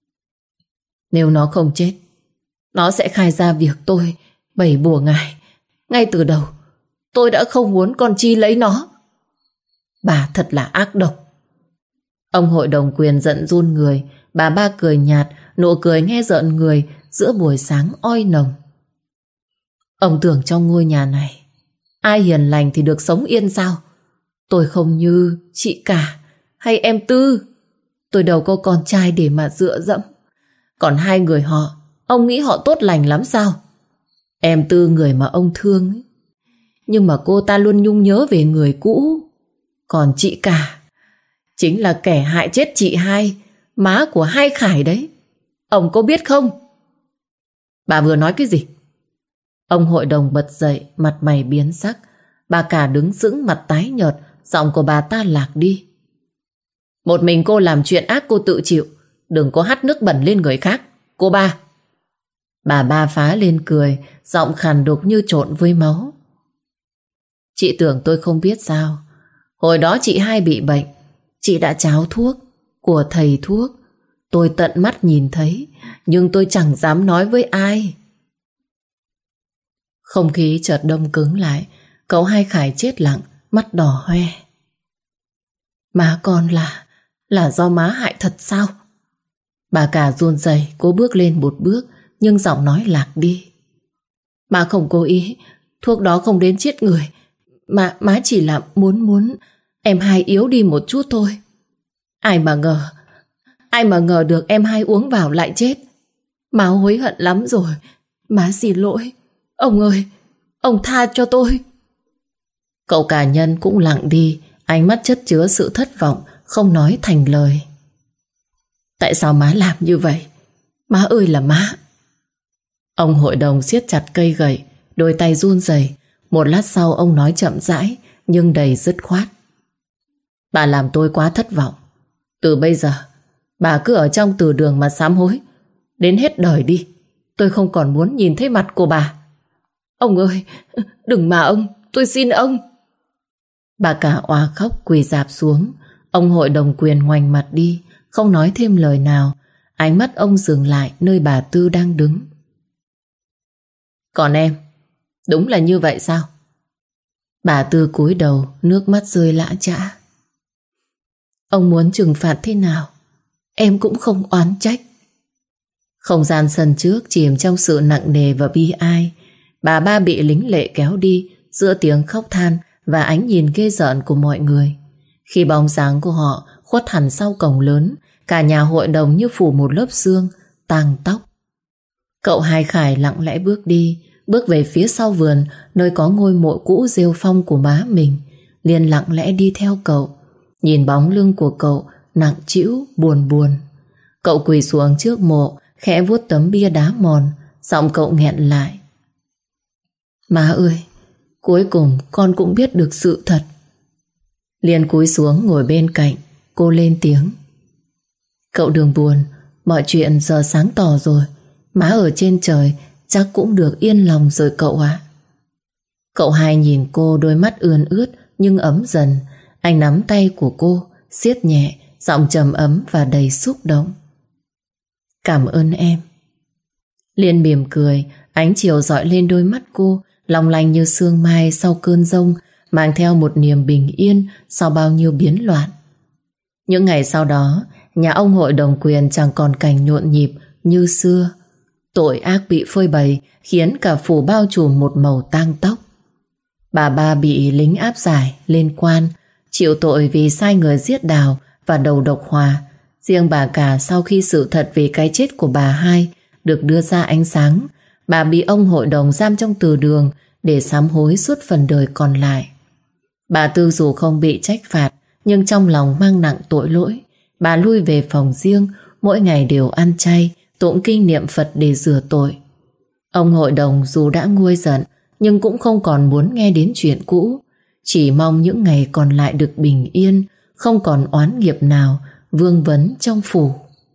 Nếu nó không chết, nó sẽ khai ra việc tôi bày bùa ngài. Ngay từ đầu, tôi đã không muốn con Chi lấy nó. Bà thật là ác độc. Ông hội đồng quyền giận run người. Bà ba cười nhạt, nụ cười nghe rợn người giữa buổi sáng oi nồng. Ông tưởng trong ngôi nhà này ai hiền lành thì được sống yên sao? Tôi không như chị cả hay em Tư. Tôi đâu có con trai để mà dựa dẫm. Còn hai người họ, ông nghĩ họ tốt lành lắm sao? Em Tư người mà ông thương ấy. Nhưng mà cô ta luôn nhung nhớ về người cũ. Còn chị cả chính là kẻ hại chết chị hai, má của hai Khải đấy. Ông có biết không? Bà vừa nói cái gì? Ông hội đồng bật dậy, mặt mày biến sắc. Bà cả đứng sững, mặt tái nhợt, giọng của bà ta lạc đi. Một mình cô làm chuyện ác cô tự chịu, đừng có hắt nước bẩn lên người khác, cô ba. Bà ba phá lên cười, giọng khàn đục như trộn với máu. Chị tưởng tôi không biết sao? Hồi đó chị hai bị bệnh, chị đã tráo thuốc của thầy thuốc. Tôi tận mắt nhìn thấy, nhưng tôi chẳng dám nói với ai. Không khí chợt đông cứng lại. Cậu hai Khải chết lặng, mắt đỏ hoe. Má con là Là do má hại thật sao? Bà cả run rẩy cố bước lên một bước, nhưng giọng nói lạc đi. Má không cố ý, thuốc đó không đến chết người. Má, má chỉ là muốn muốn em hai yếu đi một chút thôi. Ai mà ngờ ai mà ngờ được em hai uống vào lại chết. Má hối hận lắm rồi. Má xin lỗi. Ông ơi, ông tha cho tôi. Cậu cả Nhân cũng lặng đi, ánh mắt chất chứa sự thất vọng, không nói thành lời. Tại sao má làm như vậy? Má ơi là má. Ông hội đồng siết chặt cây gậy, đôi tay run rẩy. Một lát sau ông nói chậm rãi nhưng đầy dứt khoát. Bà làm tôi quá thất vọng. Từ bây giờ bà cứ ở trong từ đường mà sám hối. Đến hết đời đi. Tôi không còn muốn nhìn thấy mặt của bà. Ông ơi, đừng mà ông, tôi xin ông. Bà cả oà khóc quỳ rạp xuống. Ông hội đồng quyền ngoảnh mặt đi, không nói thêm lời nào. Ánh mắt ông dừng lại nơi bà Tư đang đứng. Còn em, đúng là như vậy sao? Bà Tư cúi đầu, nước mắt rơi lã chã. Ông muốn trừng phạt thế nào, em cũng không oán trách. Không gian sân trước chìm trong sự nặng nề và bi ai. Bà ba bị lính lệ kéo đi giữa tiếng khóc than và ánh nhìn ghê rợn của mọi người. Khi bóng dáng của họ khuất hẳn sau cổng lớn, cả nhà hội đồng như phủ một lớp sương, tang tóc. Cậu Hai Khải lặng lẽ bước đi, bước về phía sau vườn nơi có ngôi mộ cũ rêu phong của má mình. Liên lặng lẽ đi theo cậu, nhìn bóng lưng của cậu nặng trĩu buồn buồn. Cậu quỳ xuống trước mộ, khẽ vuốt tấm bia đá mòn, giọng cậu nghẹn lại. Má ơi, cuối cùng con cũng biết được sự thật. Liên cúi xuống ngồi bên cạnh, cô lên tiếng. Cậu đừng buồn, mọi chuyện giờ sáng tỏ rồi. Má ở trên trời chắc cũng được yên lòng rồi cậu ạ. Cậu Hai nhìn cô, đôi mắt ươn ướt nhưng ấm dần. Anh nắm tay của cô, siết nhẹ, giọng trầm ấm và đầy xúc động. Cảm ơn em. Liên mỉm cười, ánh chiều rọi lên đôi mắt cô, long lanh như sương mai sau cơn giông, mang theo một niềm bình yên sau bao nhiêu biến loạn. Những ngày sau đó, nhà ông hội đồng quyền chẳng còn cảnh nhộn nhịp như xưa. Tội ác bị phơi bày khiến cả phủ bao trùm một màu tang tóc. Bà ba bị lính áp giải lên quan, chịu tội vì sai người giết Đào và đầu độc Hòa. Riêng bà cả, sau khi sự thật về cái chết của bà Hai được đưa ra ánh sáng, bà bị ông hội đồng giam trong từ đường để sám hối suốt phần đời còn lại. Bà Tư dù không bị trách phạt nhưng trong lòng mang nặng tội lỗi. Bà lui về phòng riêng, mỗi ngày đều ăn chay, tụng kinh niệm Phật để rửa tội. Ông hội đồng dù đã nguôi giận nhưng cũng không còn muốn nghe đến chuyện cũ, chỉ mong những ngày còn lại được bình yên, không còn oán nghiệp nào vương vấn trong phủ.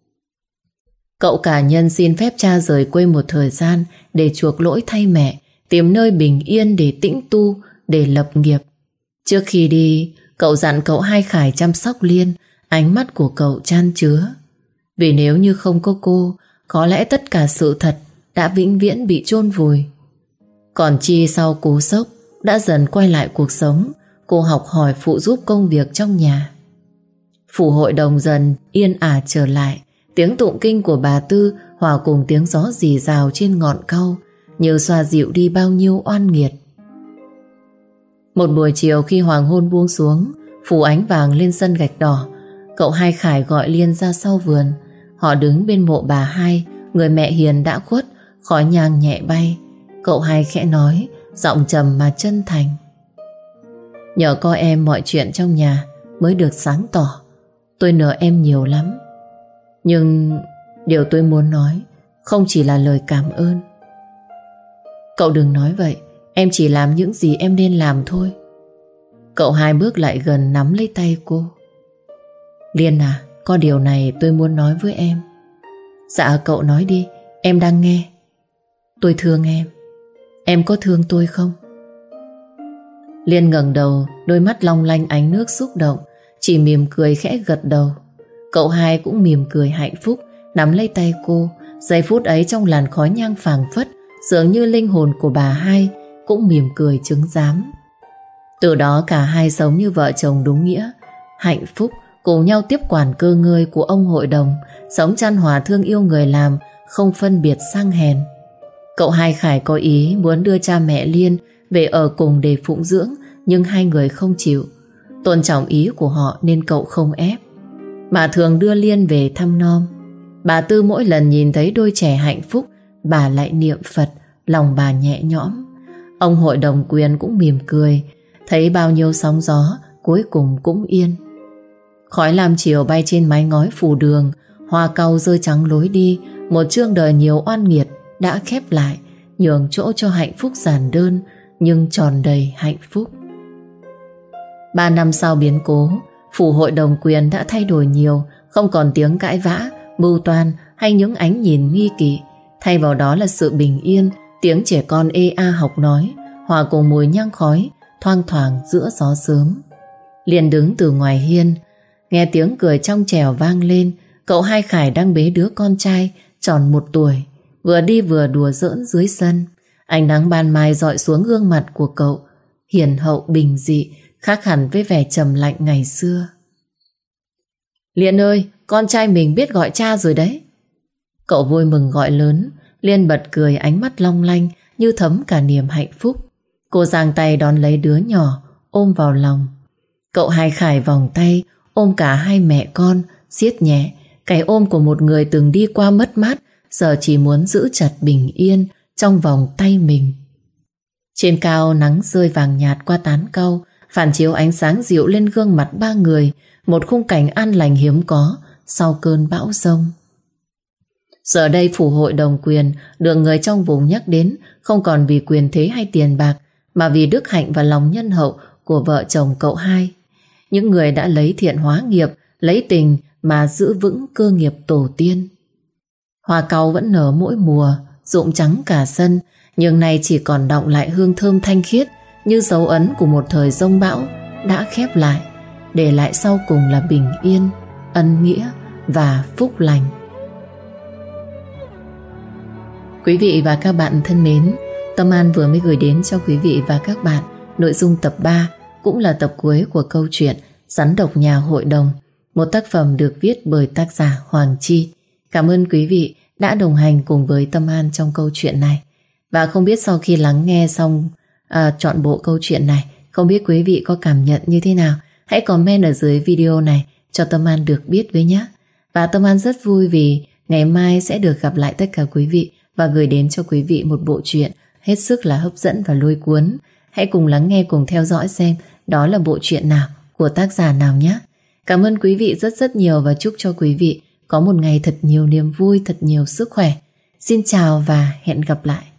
Cậu cả Nhân xin phép cha rời quê một thời gian để chuộc lỗi thay mẹ, tìm nơi bình yên để tĩnh tu, để lập nghiệp. Trước khi đi, cậu dặn cậu Hai Khải chăm sóc Liên, ánh mắt của cậu chan chứa. Vì nếu như không có cô, có lẽ tất cả sự thật đã vĩnh viễn bị chôn vùi. Còn Chi sau cú sốc đã dần quay lại cuộc sống. Cô học hỏi phụ giúp công việc trong nhà. Phủ hội đồng dần yên ả trở lại. Tiếng tụng kinh của bà Tư hòa cùng tiếng gió rì rào trên ngọn cau như xoa dịu đi bao nhiêu oan nghiệt. Một buổi chiều khi hoàng hôn buông xuống, phủ ánh vàng lên sân gạch đỏ, cậu Hai Khải gọi Liên ra sau vườn. Họ đứng bên mộ bà Hai, người mẹ hiền đã khuất, khói nhang nhẹ bay. Cậu Hai khẽ nói, giọng trầm mà chân thành. Nhờ có em mọi chuyện trong nhà mới được sáng tỏ. Tôi nợ em nhiều lắm. Nhưng điều tôi muốn nói không chỉ là lời cảm ơn. Cậu đừng nói vậy, em chỉ làm những gì em nên làm thôi. Cậu Hai bước lại gần nắm lấy tay cô. Liên à, có điều này tôi muốn nói với em. Dạ cậu nói đi, em đang nghe. Tôi thương em. Em có thương tôi không? Liên ngẩng đầu, đôi mắt long lanh ánh nước xúc động, chỉ mỉm cười khẽ gật đầu. Cậu Hai cũng mỉm cười hạnh phúc, nắm lấy tay cô. Giây phút ấy trong làn khói nhang phảng phất, dường như linh hồn của bà Hai cũng mỉm cười chứng giám. Từ đó cả hai sống như vợ chồng đúng nghĩa, hạnh phúc, cùng nhau tiếp quản cơ ngơi của ông hội đồng, sống chan hòa thương yêu người làm, không phân biệt sang hèn. Cậu Hai Khải có ý muốn đưa cha mẹ Liên về ở cùng để phụng dưỡng, nhưng hai người không chịu. Tôn trọng ý của họ nên cậu không ép. bà thường đưa Liên về thăm nom. Bà Tư mỗi lần nhìn thấy đôi trẻ hạnh phúc, bà lại niệm Phật, lòng bà nhẹ nhõm. Ông hội đồng quyền cũng mỉm cười, thấy bao nhiêu sóng gió cuối cùng cũng yên. Khói lam chiều bay trên mái ngói phủ đường, hoa cau rơi trắng lối đi. Một chương đời nhiều oan nghiệt đã khép lại, nhường chỗ cho hạnh phúc giản đơn nhưng tròn đầy hạnh phúc. Ba năm sau biến cố, phủ hội đồng quyền đã thay đổi nhiều, không còn tiếng cãi vã, mưu toan hay những ánh nhìn nghi kỵ. Thay vào đó là sự bình yên, tiếng trẻ con ê a học nói, hòa cùng mùi nhang khói thoang thoảng giữa gió sớm. Liền đứng từ ngoài hiên, nghe tiếng cười trong trẻo vang lên. Cậu Hai Khải đang bế đứa con trai tròn một tuổi, vừa đi vừa đùa giỡn dưới sân. Ánh nắng ban mai dọi xuống gương mặt của cậu, hiền hậu bình dị, khác hẳn với vẻ trầm lạnh ngày xưa. Liên ơi, con trai mình biết gọi cha rồi đấy. Cậu vui mừng gọi lớn. Liên bật cười, ánh mắt long lanh như thấm cả niềm hạnh phúc. Cô giang tay đón lấy đứa nhỏ, ôm vào lòng. Cậu Hai Khải vòng tay ôm cả hai mẹ con, siết nhẹ. Cái ôm của một người từng đi qua mất mát, giờ chỉ muốn giữ chặt bình yên trong vòng tay mình. Trên cao nắng rơi vàng nhạt qua tán cau, phản chiếu ánh sáng dịu lên gương mặt ba người. Một khung cảnh an lành hiếm có sau cơn bão giông. Giờ đây phủ hội đồng quyền được người trong vùng nhắc đến không còn vì quyền thế hay tiền bạc, mà vì đức hạnh và lòng nhân hậu của vợ chồng cậu Hai. Những người đã lấy thiện hóa nghiệp, lấy tình mà giữ vững cơ nghiệp tổ tiên. Hoa cau vẫn nở mỗi mùa, rụng trắng cả sân, nhưng nay chỉ còn đọng lại hương thơm thanh khiết như dấu ấn của một thời giông bão đã khép lại, để lại sau cùng là bình yên, ân nghĩa và phúc lành. Quý vị và các bạn thân mến, Tâm An vừa mới gửi đến cho quý vị và các bạn nội dung tập ba, cũng là tập cuối của câu chuyện Rắn độc nhà hội đồng, một tác phẩm được viết bởi tác giả Hoàng Chi. Cảm ơn quý vị đã đồng hành cùng với Tâm An trong câu chuyện này. Và không biết sau khi lắng nghe xong à, trọn bộ câu chuyện này, không biết quý vị có cảm nhận như thế nào? Hãy comment ở dưới video này cho Tâm An được biết với nhé. Và Tâm An rất vui vì ngày mai sẽ được gặp lại tất cả quý vị và gửi đến cho quý vị một bộ truyện hết sức là hấp dẫn và lôi cuốn. Hãy cùng lắng nghe, cùng theo dõi xem đó là bộ truyện nào, của tác giả nào nhé. Cảm ơn quý vị rất rất nhiều và chúc cho quý vị có một ngày thật nhiều niềm vui, thật nhiều sức khỏe. Xin chào và hẹn gặp lại.